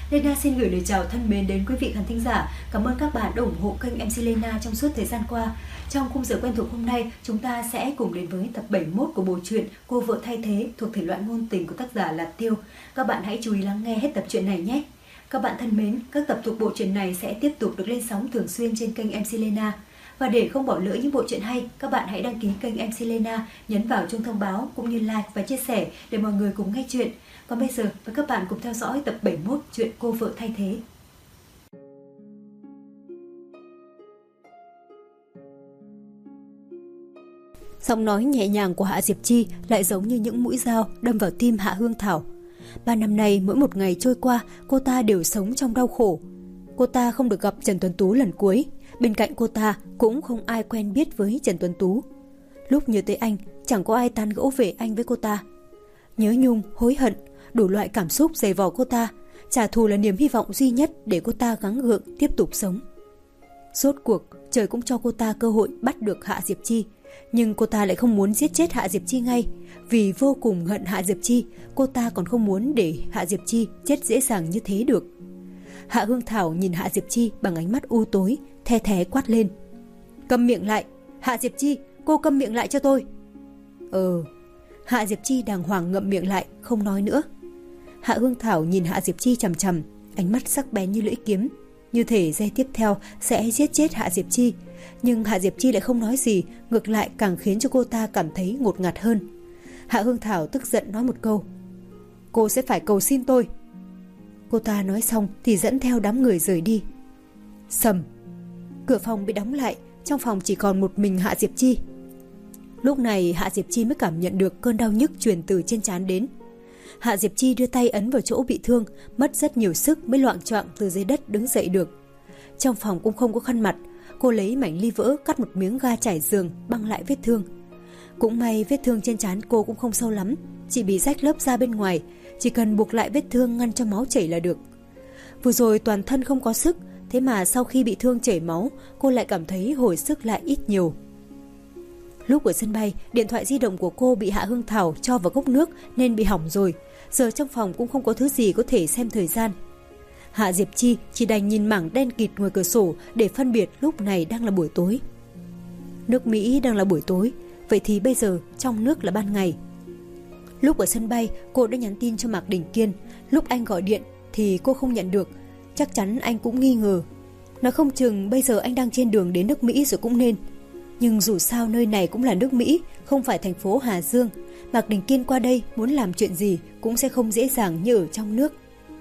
Lena xin gửi lời chào thân mến đến quý vị khán thính giả. Cảm ơn các bạn đã ủng hộ kênh MC Lena trong suốt thời gian qua. Trong khung giờ quen thuộc hôm nay, chúng ta sẽ cùng đến với tập 71 của bộ truyện Cô vợ thay thế thuộc thể loại ngôn tình của tác giả là Tiêu. Các bạn hãy chú ý lắng nghe hết tập truyện này nhé. Các bạn thân mến, các tập thuộc bộ truyện này sẽ tiếp tục được lên sóng thường xuyên trên kênh MC Lena. Và để không bỏ lỡ những bộ truyện hay, các bạn hãy đăng ký kênh MC Lena, nhấn vào chuông thông báo cũng như like và chia sẻ để mọi người cùng nghe chuyện. Còn bây giờ, mời các bạn cùng theo dõi tập 71 truyện Cô vợ thay thế. Giọng nói nhẹ nhàng của Hạ Diệp Chi lại giống như những mũi dao đâm vào tim Hạ Hương Thảo. 3 năm nay, mỗi một ngày trôi qua, cô ta đều sống trong đau khổ. Cô ta không được gặp Trần Tuấn Tú lần cuối. Bên cạnh cô ta cũng không ai quen biết với Trần Tuấn Tú. Lúc nhớ tới anh, chẳng có ai tán gẫu về anh với cô ta. Nhớ nhung, hối hận, đủ loại cảm xúc dày vò cô ta. Trả thù là niềm hy vọng duy nhất để cô ta gắng gượng tiếp tục sống. Rốt cuộc, trời cũng cho cô ta cơ hội bắt được Hạ Diệp Chi. Nhưng cô ta lại không muốn giết chết Hạ Diệp Chi ngay. Vì vô cùng hận Hạ Diệp Chi, cô ta còn không muốn để Hạ Diệp Chi chết dễ dàng như thế được. Hạ Hương Thảo nhìn Hạ Diệp Chi bằng ánh mắt u tối, the thé quát lên. Câm miệng lại, Hạ Diệp Chi, cô câm miệng lại cho tôi. Hạ Diệp Chi đàng hoàng ngậm miệng lại, không nói nữa. Hạ Hương Thảo nhìn Hạ Diệp Chi chằm chằm, ánh mắt sắc bén như lưỡi kiếm, như thể giây tiếp theo sẽ giết chết Hạ Diệp Chi. Nhưng Hạ Diệp Chi lại không nói gì, ngược lại càng khiến cho cô ta cảm thấy ngột ngạt hơn. Hạ Hương Thảo tức giận nói một câu. Cô sẽ phải cầu xin tôi. Cô ta nói xong thì dẫn theo đám người rời đi. Sầm. Cửa phòng bị đóng lại, trong phòng chỉ còn một mình Hạ Diệp Chi. Lúc này Hạ Diệp Chi mới cảm nhận được cơn đau nhức truyền từ trên trán đến. Hạ Diệp Chi đưa tay ấn vào chỗ bị thương, mất rất nhiều sức mới loạng choạng từ dưới đất đứng dậy được. Trong phòng cũng không có khăn mặt, cô lấy mảnh ly vỡ cắt một miếng ga trải giường băng lại vết thương. Cũng may vết thương trên trán cô cũng không sâu lắm, chỉ bị rách lớp da bên ngoài, chỉ cần buộc lại vết thương ngăn cho máu chảy là được. Vừa rồi toàn thân không có sức, thế mà sau khi bị thương chảy máu, cô lại cảm thấy hồi sức lại ít nhiều. Lúc ở sân bay, điện thoại di động của cô bị Hạ Hương Thảo cho vào cốc nước nên bị hỏng rồi. Giờ trong phòng cũng không có thứ gì có thể xem thời gian. Hạ Diệp Chi chỉ đành nhìn mảng đen kịt ngoài cửa sổ để phân biệt lúc này đang là buổi tối. Nước Mỹ đang là buổi tối, vậy thì bây giờ trong nước là ban ngày. Lúc ở sân bay, cô đã nhắn tin cho Mạc Đình Kiên. Lúc anh gọi điện thì cô không nhận được. Chắc chắn anh cũng nghi ngờ. Nói không chừng bây giờ anh đang trên đường đến nước Mỹ rồi cũng nên. Nhưng dù sao nơi này cũng là nước Mỹ, không phải thành phố Hà Dương. Mạc Đình Kiên qua đây muốn làm chuyện gì cũng sẽ không dễ dàng như ở trong nước.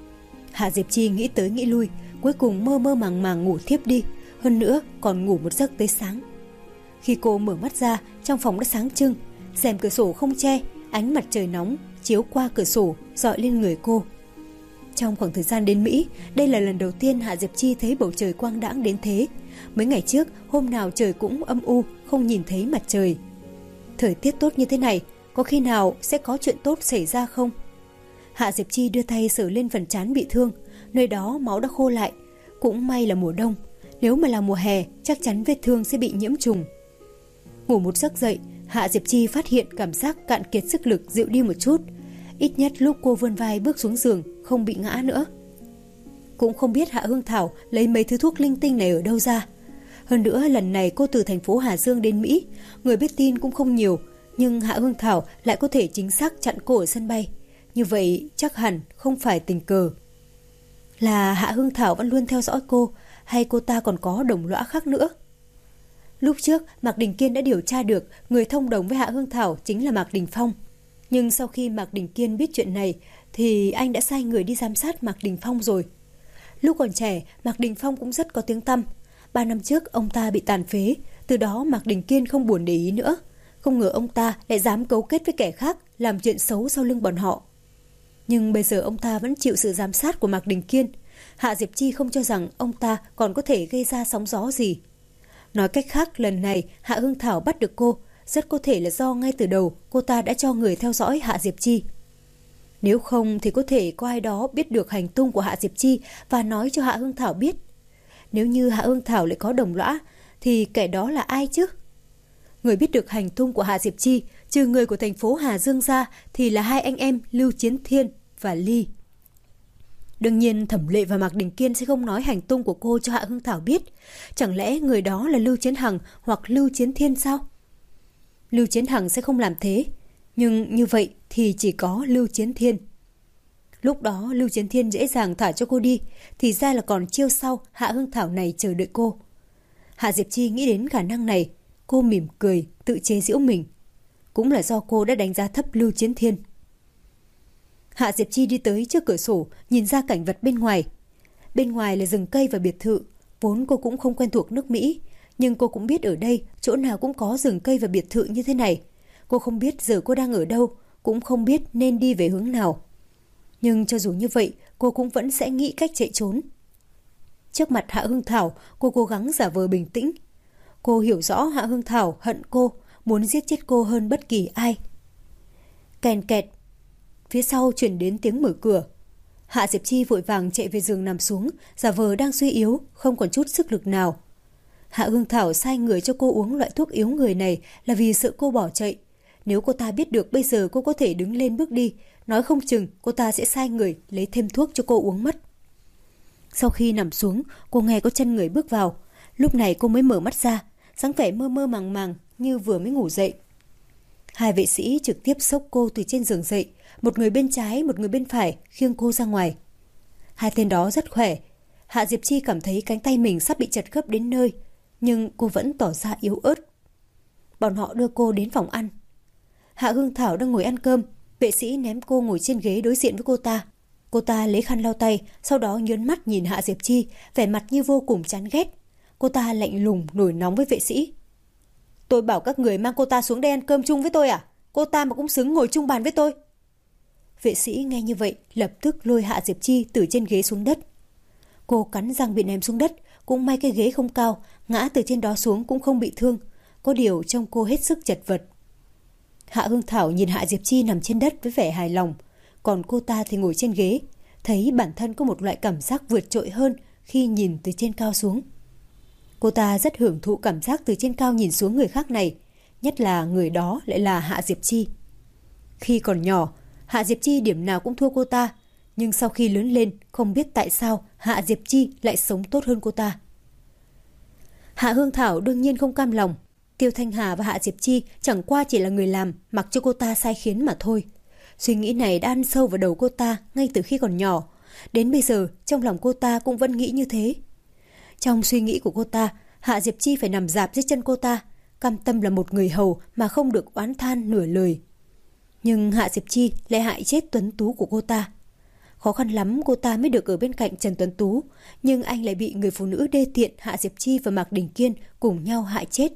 Hạ Diệp Chi nghĩ tới nghĩ lui, cuối cùng mơ mơ màng màng ngủ thiếp đi. Hơn nữa còn ngủ một giấc tới sáng. Khi cô mở mắt ra, trong phòng đã sáng trưng. Rèm cửa sổ không che, ánh mặt trời nóng chiếu qua cửa sổ rọi lên người cô. Trong khoảng thời gian đến Mỹ, đây là lần đầu tiên Hạ Diệp Chi thấy bầu trời quang đãng đến thế. Mấy ngày trước, hôm nào trời cũng âm u, không nhìn thấy mặt trời. Thời tiết tốt như thế này, có khi nào sẽ có chuyện tốt xảy ra không? Hạ Diệp Chi đưa tay sờ lên phần trán bị thương, nơi đó máu đã khô lại. Cũng may là mùa đông, nếu mà là mùa hè, chắc chắn vết thương sẽ bị nhiễm trùng. Ngủ một giấc dậy, Hạ Diệp Chi phát hiện cảm giác cạn kiệt sức lực dịu đi một chút. Ít nhất lúc cô vươn vai bước xuống giường không bị ngã nữa. Cũng không biết Hạ Hương Thảo lấy mấy thứ thuốc linh tinh này ở đâu ra. Hơn nữa lần này cô từ thành phố Hà Dương đến Mỹ, người biết tin cũng không nhiều, nhưng Hạ Hương Thảo lại có thể chính xác chặn cô ở sân bay. Như vậy chắc hẳn không phải tình cờ. Là Hạ Hương Thảo vẫn luôn theo dõi cô, hay cô ta còn có đồng lõa khác nữa? Lúc trước Mạc Đình Kiên đã điều tra được người thông đồng với Hạ Hương Thảo chính là Mạc Đình Phong. Nhưng sau khi Mạc Đình Kiên biết chuyện này thì anh đã sai người đi giám sát Mạc Đình Phong rồi. Lúc còn trẻ, Mạc Đình Phong cũng rất có tiếng tăm. 3 năm trước ông ta bị tàn phế, từ đó Mạc Đình Kiên không buồn để ý nữa. Không ngờ ông ta lại dám cấu kết với kẻ khác, làm chuyện xấu sau lưng bọn họ. Nhưng bây giờ ông ta vẫn chịu sự giám sát của Mạc Đình Kiên. Hạ Diệp Chi không cho rằng ông ta còn có thể gây ra sóng gió gì. Nói cách khác, lần này Hạ Hương Thảo bắt được cô, rất có thể là do ngay từ đầu cô ta đã cho người theo dõi Hạ Diệp Chi. Nếu không thì có thể có ai đó biết được hành tung của Hạ Diệp Chi và nói cho Hạ Hương Thảo biết. Nếu như Hạ Hương Thảo lại có đồng lõa thì kẻ đó là ai chứ? Người biết được hành tung của Hạ Diệp Chi trừ người của thành phố Hà Dương ra thì là hai anh em Lưu Chiến Thiên và Ly. Đương nhiên Thẩm Lệ và Mạc Đình Kiên sẽ không nói hành tung của cô cho Hạ Hương Thảo biết. Chẳng lẽ người đó là Lưu Chiến Hằng hoặc Lưu Chiến Thiên sao? Lưu Chiến Hằng sẽ không làm thế, nhưng như vậy thì chỉ có Lưu Chiến Thiên. Lúc đó Lưu Chiến Thiên dễ dàng thả cho cô đi, thì ra là còn chiêu sau Hạ Hương Thảo này chờ đợi cô. Hạ Diệp Chi nghĩ đến khả năng này, cô mỉm cười, tự chế giễu mình. Cũng là do cô đã đánh giá thấp Lưu Chiến Thiên. Hạ Diệp Chi đi tới trước cửa sổ, nhìn ra cảnh vật bên ngoài. Bên ngoài là rừng cây và biệt thự, vốn cô cũng không quen thuộc nước Mỹ, nhưng cô cũng biết ở đây chỗ nào cũng có rừng cây và biệt thự như thế này. Cô không biết giờ cô đang ở đâu, cũng không biết nên đi về hướng nào. Nhưng cho dù như vậy, cô cũng vẫn sẽ nghĩ cách chạy trốn. Trước mặt Hạ Hương Thảo, cô cố gắng giả vờ bình tĩnh. Cô hiểu rõ Hạ Hương Thảo hận cô, muốn giết chết cô hơn bất kỳ ai. Kèn kẹt. Phía sau chuyển đến tiếng mở cửa. Hạ Diệp Chi vội vàng chạy về giường nằm xuống, giả vờ đang suy yếu, không còn chút sức lực nào. Hạ Hương Thảo sai người cho cô uống loại thuốc yếu người này là vì sợ cô bỏ chạy. Nếu cô ta biết được bây giờ cô có thể đứng lên bước đi, nói không chừng cô ta sẽ sai người lấy thêm thuốc cho cô uống mất. Sau khi nằm xuống, cô nghe có chân người bước vào. Lúc này cô mới mở mắt ra, dáng vẻ mơ mơ màng màng như vừa mới ngủ dậy. Hai vệ sĩ trực tiếp xốc cô từ trên giường dậy, một người bên trái, một người bên phải khiêng cô ra ngoài. Hai tên đó rất khỏe. Hạ Diệp Chi cảm thấy cánh tay mình sắp bị chật khớp đến nơi, nhưng cô vẫn tỏ ra yếu ớt. Bọn họ đưa cô đến phòng ăn. Hạ Hương Thảo đang ngồi ăn cơm, vệ sĩ ném cô ngồi trên ghế đối diện với cô ta. Cô ta lấy khăn lau tay, sau đó nhớn mắt nhìn Hạ Diệp Chi, vẻ mặt như vô cùng chán ghét. Cô ta lạnh lùng nổi nóng với vệ sĩ. Tôi bảo các người mang cô ta xuống đây ăn cơm chung với tôi à? Cô ta mà cũng xứng ngồi chung bàn với tôi. Vệ sĩ nghe như vậy lập tức lôi Hạ Diệp Chi từ trên ghế xuống đất. Cô cắn răng bị ném xuống đất, cũng may cái ghế không cao, ngã từ trên đó xuống cũng không bị thương. Có điều trông cô hết sức chật vật. Hạ Hương Thảo nhìn Hạ Diệp Chi nằm trên đất với vẻ hài lòng, còn cô ta thì ngồi trên ghế, thấy bản thân có một loại cảm giác vượt trội hơn khi nhìn từ trên cao xuống. Cô ta rất hưởng thụ cảm giác từ trên cao nhìn xuống người khác này, nhất là người đó lại là Hạ Diệp Chi. Khi còn nhỏ, Hạ Diệp Chi điểm nào cũng thua cô ta, nhưng sau khi lớn lên không biết tại sao Hạ Diệp Chi lại sống tốt hơn cô ta. Hạ Hương Thảo đương nhiên không cam lòng. Tiêu Thanh Hà và Hạ Diệp Chi chẳng qua chỉ là người làm, mặc cho cô ta sai khiến mà thôi. Suy nghĩ này đã ăn sâu vào đầu cô ta ngay từ khi còn nhỏ. Đến bây giờ trong lòng cô ta cũng vẫn nghĩ như thế. Trong suy nghĩ của cô ta, Hạ Diệp Chi phải nằm rạp dưới chân cô ta, cam tâm là một người hầu mà không được oán than nửa lời. Nhưng Hạ Diệp Chi lại hại chết Tuấn Tú của cô ta. Khó khăn lắm cô ta mới được ở bên cạnh Trần Tuấn Tú, nhưng anh lại bị người phụ nữ đê tiện Hạ Diệp Chi và Mạc Đình Kiên cùng nhau hại chết.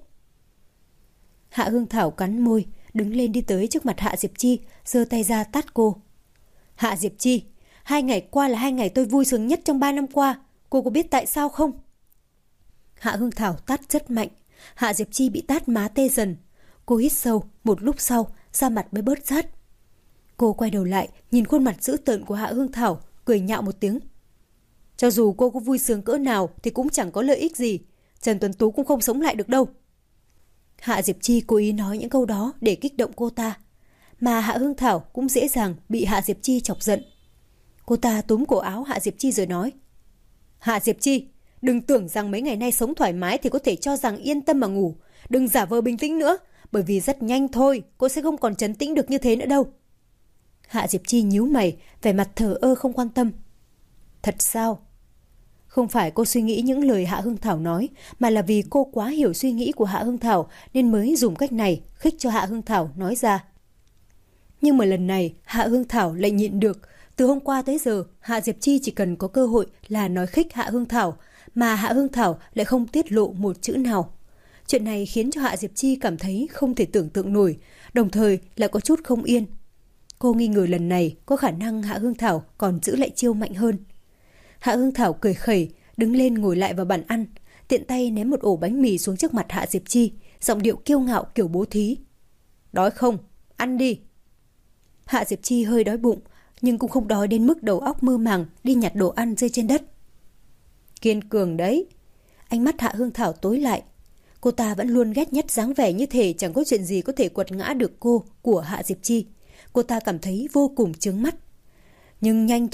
Hạ Hương Thảo cắn môi, đứng lên đi tới trước mặt Hạ Diệp Chi, giơ tay ra tát cô. Hạ Diệp Chi, 2 ngày qua là 2 ngày tôi vui sướng nhất trong 3 năm qua, cô có biết tại sao không? Hạ Hương Thảo tát rất mạnh, Hạ Diệp Chi bị tát má tê dần. Cô hít sâu, một lúc sau, da mặt mới bớt rát. Cô quay đầu lại, nhìn khuôn mặt dữ tợn của Hạ Hương Thảo, cười nhạo một tiếng. Cho dù cô có vui sướng cỡ nào thì cũng chẳng có lợi ích gì, Trần Tuấn Tú cũng không sống lại được đâu. Hạ Diệp Chi cố ý nói những câu đó để kích động cô ta, mà Hạ Hương Thảo cũng dễ dàng bị Hạ Diệp Chi chọc giận. Cô ta túm cổ áo Hạ Diệp Chi rồi nói. Hạ Diệp Chi, đừng tưởng rằng mấy ngày nay sống thoải mái thì có thể cho rằng yên tâm mà ngủ. Đừng giả vờ bình tĩnh nữa, bởi vì rất nhanh thôi, cô sẽ không còn trấn tĩnh được như thế nữa đâu. Hạ Diệp Chi nhíu mày, vẻ mặt thờ ơ không quan tâm. Thật sao? Không phải cô suy nghĩ những lời Hạ Hương Thảo nói, mà là vì cô quá hiểu suy nghĩ của Hạ Hương Thảo nên mới dùng cách này khích cho Hạ Hương Thảo nói ra. Nhưng mà lần này Hạ Hương Thảo lại nhịn được. Từ hôm qua tới giờ, Hạ Diệp Chi chỉ cần có cơ hội là nói khích Hạ Hương Thảo, mà Hạ Hương Thảo lại không tiết lộ một chữ nào. Chuyện này khiến cho Hạ Diệp Chi cảm thấy không thể tưởng tượng nổi, đồng thời lại có chút không yên. Cô nghi ngờ lần này có khả năng Hạ Hương Thảo còn giữ lại chiêu mạnh hơn. Hạ Hương Thảo cười khẩy, đứng lên ngồi lại vào bàn ăn, tiện tay ném một ổ bánh mì xuống trước mặt Hạ Diệp Chi, giọng điệu kiêu ngạo kiểu bố thí. Đói không? Ăn đi. Hạ Diệp Chi hơi đói bụng, nhưng cũng không đói đến mức đầu óc mơ màng đi nhặt đồ ăn rơi trên đất. Kiên cường đấy. Ánh mắt Hạ Hương Thảo tối lại. Cô ta vẫn luôn ghét nhất dáng vẻ như thể chẳng có chuyện gì có thể quật ngã được cô của Hạ Diệp Chi. Cô ta cảm thấy vô cùng chướng mắt. Nhưng nhanh thôi,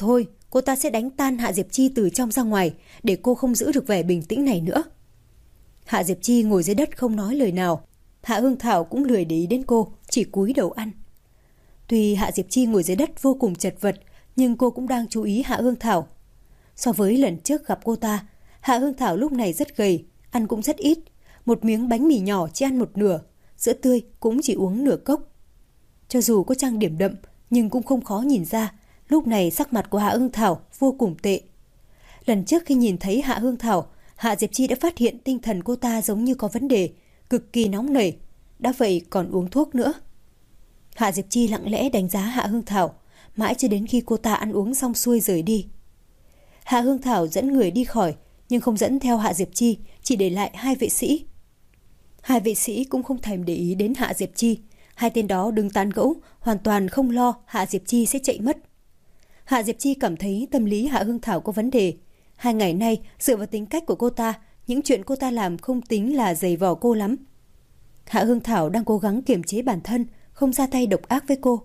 cô ta sẽ đánh tan Hạ Diệp Chi từ trong ra ngoài, để cô không giữ được vẻ bình tĩnh này nữa. Hạ Diệp Chi ngồi dưới đất không nói lời nào. Hạ Hương Thảo cũng lười để ý đến cô, chỉ cúi đầu ăn. Tuy Hạ Diệp Chi ngồi dưới đất vô cùng chật vật, nhưng cô cũng đang chú ý Hạ Hương Thảo. So với lần trước gặp cô ta, Hạ Hương Thảo lúc này rất gầy, ăn cũng rất ít. Một miếng bánh mì nhỏ chỉ ăn một nửa, sữa tươi cũng chỉ uống nửa cốc. Cho dù có trang điểm đậm, nhưng cũng không khó nhìn ra, lúc này sắc mặt của Hạ Hương Thảo vô cùng tệ. Lần trước khi nhìn thấy Hạ Hương Thảo, Hạ Diệp Chi đã phát hiện tinh thần cô ta giống như có vấn đề, cực kỳ nóng nảy, đã vậy còn uống thuốc nữa. Hạ Diệp Chi lặng lẽ đánh giá Hạ Hương Thảo, mãi cho đến khi cô ta ăn uống xong xuôi rời đi. Hạ Hương Thảo dẫn người đi khỏi, nhưng không dẫn theo Hạ Diệp Chi, chỉ để lại 2 vệ sĩ. 2 vệ sĩ cũng không thèm để ý đến Hạ Diệp Chi. 2 tên đó đứng tán gẫu, hoàn toàn không lo Hạ Diệp Chi sẽ chạy mất. Hạ Diệp Chi cảm thấy tâm lý Hạ Hương Thảo có vấn đề. 2 ngày nay, dựa vào tính cách của cô ta, những chuyện cô ta làm không tính là dày vò cô lắm. Hạ Hương Thảo đang cố gắng kiềm chế bản thân, không ra tay độc ác với cô.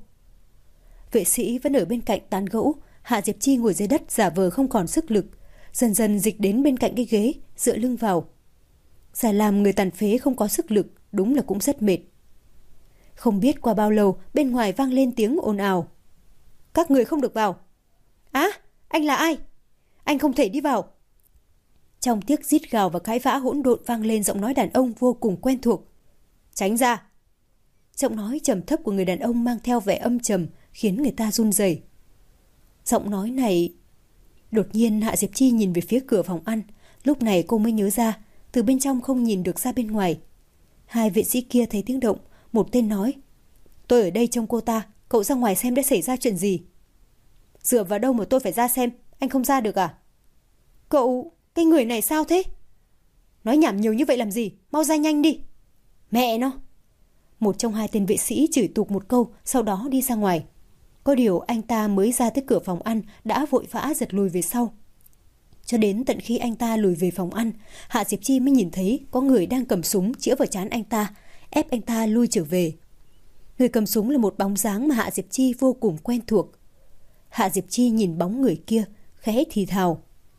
Vệ sĩ vẫn ở bên cạnh tán gẫu. Hạ Diệp Chi ngồi dưới đất giả vờ không còn sức lực, dần dần dịch đến bên cạnh cái ghế, dựa lưng vào. Giả làm người tàn phế không có sức lực, đúng là cũng rất mệt. Không biết qua bao lâu, bên ngoài vang lên tiếng ồn ào. Các người không được vào. Á, anh là ai? Anh không thể đi vào. Trong tiếng rít gào và cãi vã hỗn độn vang lên giọng nói đàn ông vô cùng quen thuộc. Tránh ra. Giọng nói trầm thấp của người đàn ông mang theo vẻ âm trầm, khiến người ta run rẩy. Giọng nói này... Đột nhiên Hạ Diệp Chi nhìn về phía cửa phòng ăn. Lúc này cô mới nhớ ra, từ bên trong không nhìn được ra bên ngoài. 2 vệ sĩ kia thấy tiếng động, một tên nói. Tôi ở đây trông cô ta, cậu ra ngoài xem đã xảy ra chuyện gì. Dựa vào đâu mà tôi phải ra xem, anh không ra được à? Cậu, cái người này sao thế? Nói nhảm nhiều như vậy làm gì, mau ra nhanh đi. Mẹ nó. Một trong 2 tên vệ sĩ chửi tục một câu, sau đó đi ra ngoài. Có điều anh ta mới ra tới cửa phòng ăn đã vội vã giật lùi về sau. Cho đến tận khi anh ta lùi về phòng ăn, Hạ Diệp Chi mới nhìn thấy có người đang cầm súng chĩa vào trán anh ta, ép anh ta lui trở về. Người cầm súng là một bóng dáng mà Hạ Diệp Chi vô cùng quen thuộc. Hạ Diệp Chi nhìn bóng người kia, khẽ thì thào.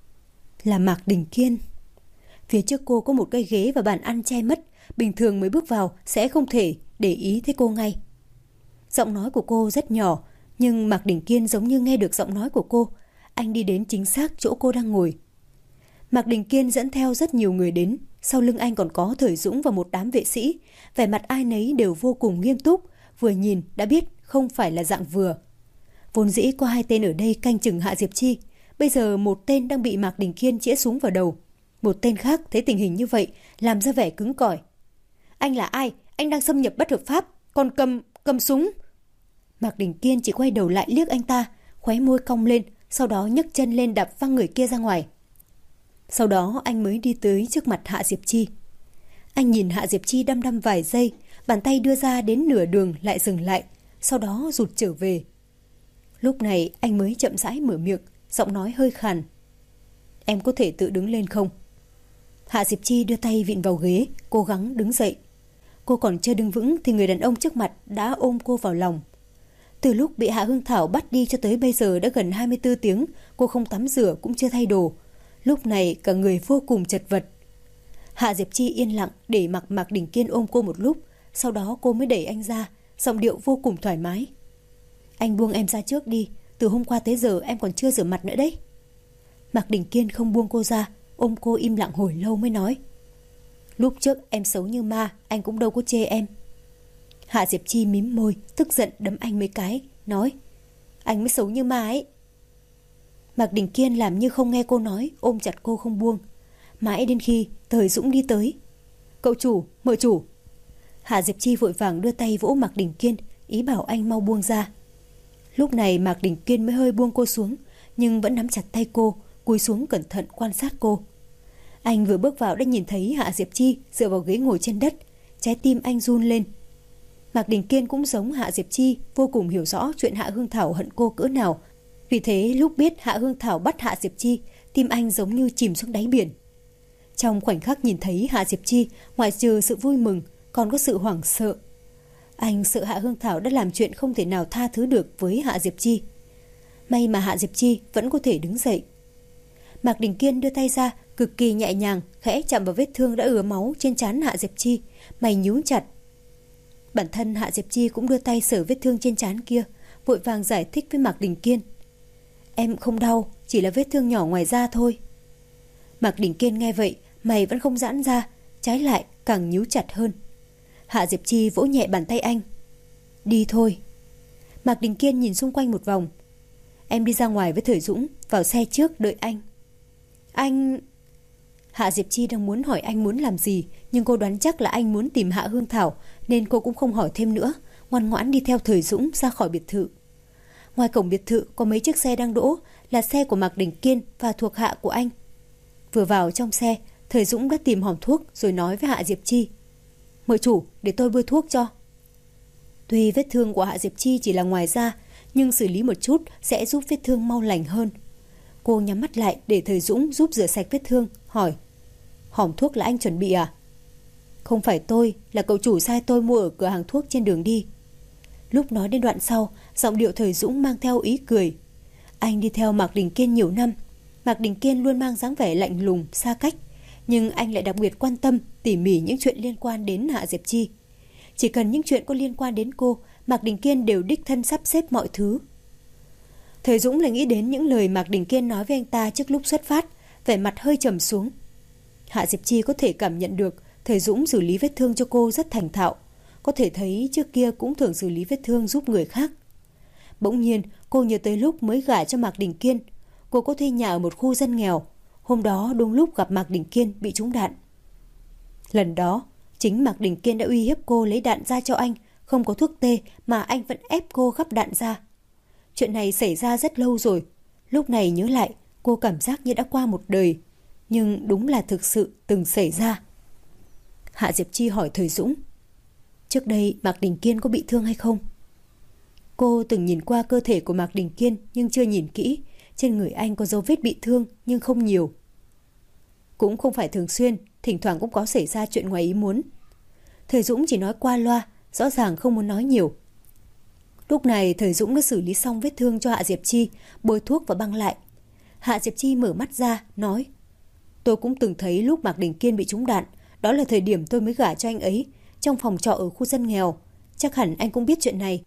Là Mạc Đình Kiên. Phía trước cô có một cây ghế và bàn ăn che mất, bình thường mới bước vào sẽ không thể để ý thấy cô ngay. Giọng nói của cô rất nhỏ, nhưng Mạc Đình Kiên giống như nghe được giọng nói của cô. Anh đi đến chính xác chỗ cô đang ngồi. Mạc Đình Kiên dẫn theo rất nhiều người đến. Sau lưng anh còn có Thời Dũng và một đám vệ sĩ. Vẻ mặt ai nấy đều vô cùng nghiêm túc. Vừa nhìn đã biết không phải là dạng vừa. Vốn dĩ có 2 tên ở đây canh chừng Hạ Diệp Chi. Bây giờ một tên đang bị Mạc Đình Kiên chĩa súng vào đầu. Một tên khác thấy tình hình như vậy làm ra vẻ cứng cỏi. Anh là ai? Anh đang xâm nhập bất hợp pháp, còn cầm súng. Mạc Đình Kiên chỉ quay đầu lại liếc anh ta, khóe môi cong lên, sau đó nhấc chân lên đạp văng người kia ra ngoài. Sau đó anh mới đi tới trước mặt Hạ Diệp Chi. Anh nhìn Hạ Diệp Chi đăm đăm vài giây, bàn tay đưa ra đến nửa đường lại dừng lại, sau đó rụt trở về. Lúc này anh mới chậm rãi mở miệng, giọng nói hơi khàn. Em có thể tự đứng lên không? Hạ Diệp Chi đưa tay vịn vào ghế, cố gắng đứng dậy. Cô còn chưa đứng vững thì người đàn ông trước mặt đã ôm cô vào lòng. Từ lúc bị Hạ Hương Thảo bắt đi cho tới bây giờ đã gần 24 tiếng, cô không tắm rửa cũng chưa thay đồ. Lúc này cả người vô cùng chật vật. Hạ Diệp Chi yên lặng để mặc Mạc Đình Kiên ôm cô một lúc, sau đó cô mới đẩy anh ra, giọng điệu vô cùng thoải mái. Anh buông em ra trước đi, từ hôm qua tới giờ em còn chưa rửa mặt nữa đấy. Mạc Đình Kiên không buông cô ra, ôm cô im lặng hồi lâu mới nói. Lúc trước em xấu như ma, anh cũng đâu có chê em. Hạ Diệp Chi mím môi, tức giận đấm anh mấy cái, nói. Anh mới xấu như ma ấy. Mạc Đình Kiên làm như không nghe cô nói, ôm chặt cô không buông. Mãi đến khi Thời Dũng đi tới. Cậu chủ, mợ chủ. Hạ Diệp Chi vội vàng đưa tay vỗ Mạc Đình Kiên, ý bảo anh mau buông ra. Lúc này Mạc Đình Kiên mới hơi buông cô xuống, nhưng vẫn nắm chặt tay cô, cúi xuống cẩn thận quan sát cô. Anh vừa bước vào đã nhìn thấy Hạ Diệp Chi dựa vào ghế ngồi trên đất, trái tim anh run lên. Mạc Đình Kiên cũng giống Hạ Diệp Chi, vô cùng hiểu rõ chuyện Hạ Hương Thảo hận cô cỡ nào. Vì thế lúc biết Hạ Hương Thảo bắt Hạ Diệp Chi, tim anh giống như chìm xuống đáy biển. Trong khoảnh khắc nhìn thấy Hạ Diệp Chi, ngoại trừ sự vui mừng, còn có sự hoảng sợ. Anh sợ Hạ Hương Thảo đã làm chuyện không thể nào tha thứ được với Hạ Diệp Chi. May mà Hạ Diệp Chi vẫn có thể đứng dậy. Mạc Đình Kiên đưa tay ra, cực kỳ nhẹ nhàng, khẽ chạm vào vết thương đã ứa máu trên trán Hạ Diệp Chi, mày nhíu chặt. Bản thân Hạ Diệp Chi cũng đưa tay sờ vết thương trên trán kia, vội vàng giải thích với Mạc Đình Kiên. Em không đau, chỉ là vết thương nhỏ ngoài da thôi. Mạc Đình Kiên nghe vậy, mày vẫn không giãn ra, trái lại càng nhíu chặt hơn. Hạ Diệp Chi vỗ nhẹ bàn tay anh. Đi thôi. Mạc Đình Kiên nhìn xung quanh một vòng. Em đi ra ngoài với Thời Dũng, vào xe trước đợi anh. Anh... Hạ Diệp Chi đang muốn hỏi anh muốn làm gì, nhưng cô đoán chắc là anh muốn tìm Hạ Hương Thảo, nên cô cũng không hỏi thêm nữa, ngoan ngoãn đi theo Thời Dũng ra khỏi biệt thự. Ngoài cổng biệt thự có mấy chiếc xe đang đỗ, là xe của Mạc Đình Kiên và thuộc hạ của anh. Vừa vào trong xe, Thời Dũng đã tìm hòm thuốc rồi nói với Hạ Diệp Chi. Mời chủ, để tôi bôi thuốc cho. Tuy vết thương của Hạ Diệp Chi chỉ là ngoài da, nhưng xử lý một chút sẽ giúp vết thương mau lành hơn. Cô nhắm mắt lại để Thời Dũng giúp rửa sạch vết thương, hỏi. Hòm thuốc là anh chuẩn bị à? Không phải tôi, là cậu chủ sai tôi mua ở cửa hàng thuốc trên đường đi. Lúc nói đến đoạn sau, giọng điệu Thời Dũng mang theo ý cười. Anh đi theo Mạc Đình Kiên nhiều năm. Mạc Đình Kiên luôn mang dáng vẻ lạnh lùng, xa cách, nhưng anh lại đặc biệt quan tâm, tỉ mỉ những chuyện liên quan đến Hạ Diệp Chi. Chỉ cần những chuyện có liên quan đến cô, Mạc Đình Kiên đều đích thân sắp xếp mọi thứ. Thời Dũng lại nghĩ đến những lời Mạc Đình Kiên nói với anh ta trước lúc xuất phát, vẻ mặt hơi trầm xuống. Hạ Diệp Chi có thể cảm nhận được Thời Dũng xử lý vết thương cho cô rất thành thạo, có thể thấy trước kia cũng thường xử lý vết thương giúp người khác. Bỗng nhiên cô nhớ tới lúc mới gả cho Mạc Đình Kiên, cô có thuê nhà ở một khu dân nghèo. Hôm đó đúng lúc gặp Mạc Đình Kiên bị trúng đạn. Lần đó chính Mạc Đình Kiên đã uy hiếp cô lấy đạn ra cho anh, không có thuốc tê mà anh vẫn ép cô gắp đạn ra. Chuyện này xảy ra rất lâu rồi, lúc này nhớ lại cô cảm giác như đã qua một đời, nhưng đúng là thực sự từng xảy ra. Hạ Diệp Chi hỏi Thời Dũng, trước đây Mạc Đình Kiên có bị thương hay không? Cô từng nhìn qua cơ thể của Mạc Đình Kiên nhưng chưa nhìn kỹ. Trên người anh có dấu vết bị thương nhưng không nhiều. Cũng không phải thường xuyên, thỉnh thoảng cũng có xảy ra chuyện ngoài ý muốn. Thời Dũng chỉ nói qua loa, rõ ràng không muốn nói nhiều. Lúc này Thời Dũng đã xử lý xong vết thương cho Hạ Diệp Chi, bôi thuốc và băng lại. Hạ Diệp Chi mở mắt ra, nói, tôi cũng từng thấy lúc Mạc Đình Kiên bị trúng đạn, đó là thời điểm tôi mới gả cho anh ấy, trong phòng trọ ở khu dân nghèo. Chắc hẳn anh cũng biết chuyện này.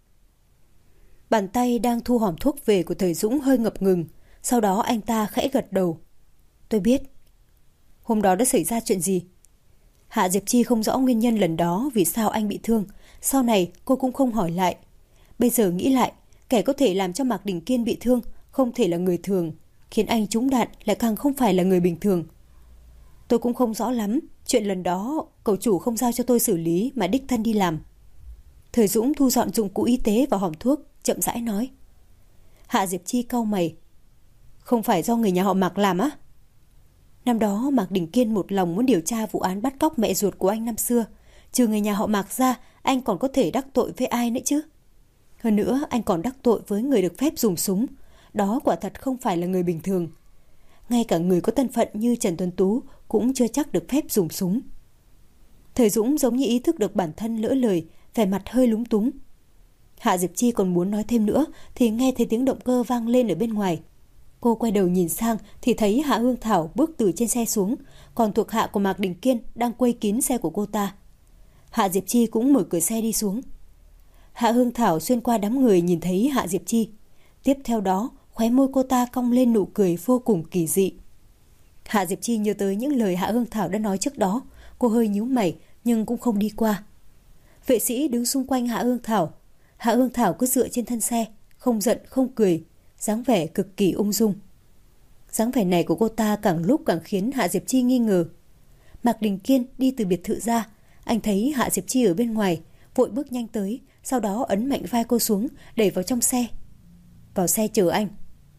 Bàn tay đang thu hòm thuốc về của Thời Dũng hơi ngập ngừng, sau đó anh ta khẽ gật đầu. Tôi biết. Hôm đó đã xảy ra chuyện gì? Hạ Diệp Chi không rõ nguyên nhân lần đó vì sao anh bị thương, sau này cô cũng không hỏi lại. Bây giờ nghĩ lại, kẻ có thể làm cho Mạc Đình Kiên bị thương không thể là người thường, khiến anh trúng đạn lại càng không phải là người bình thường. Tôi cũng không rõ lắm, chuyện lần đó cậu chủ không giao cho tôi xử lý mà đích thân đi làm. Thời Dũng thu dọn dụng cụ y tế vào hòm thuốc, chậm rãi nói. Hạ Diệp Chi cau mày. Không phải do người nhà họ Mạc làm á? Năm đó Mạc Đình Kiên một lòng muốn điều tra vụ án bắt cóc mẹ ruột của anh năm xưa. Trừ người nhà họ Mạc ra, anh còn có thể đắc tội với ai nữa chứ? Hơn nữa anh còn đắc tội với người được phép dùng súng. Đó quả thật không phải là người bình thường. Ngay cả người có thân phận như Trần Tuấn Tú cũng chưa chắc được phép dùng súng. Thời Dũng giống như ý thức được bản thân lỡ lời, vẻ mặt hơi lúng túng. Hạ Diệp Chi còn muốn nói thêm nữa thì nghe thấy tiếng động cơ vang lên ở bên ngoài. Cô quay đầu nhìn sang thì thấy Hạ Hương Thảo bước từ trên xe xuống, còn thuộc hạ của Mạc Đình Kiên đang quây kín xe của cô ta. Hạ Diệp Chi cũng mở cửa xe đi xuống. Hạ Hương Thảo xuyên qua đám người nhìn thấy Hạ Diệp Chi. Tiếp theo đó, khóe môi cô ta cong lên nụ cười vô cùng kỳ dị. Hạ Diệp Chi nhớ tới những lời Hạ Hương Thảo đã nói trước đó, cô hơi nhíu mày nhưng cũng không đi qua. Vệ sĩ đứng xung quanh Hạ Hương Thảo. Hạ Hương Thảo cứ dựa trên thân xe, không giận không cười, dáng vẻ cực kỳ ung dung. Dáng vẻ này của cô ta càng lúc càng khiến Hạ Diệp Chi nghi ngờ. Mạc Đình Kiên đi từ biệt thự ra, anh thấy Hạ Diệp Chi ở bên ngoài, vội bước nhanh tới, sau đó ấn mạnh vai cô xuống, đẩy vào trong xe. Vào xe chờ anh.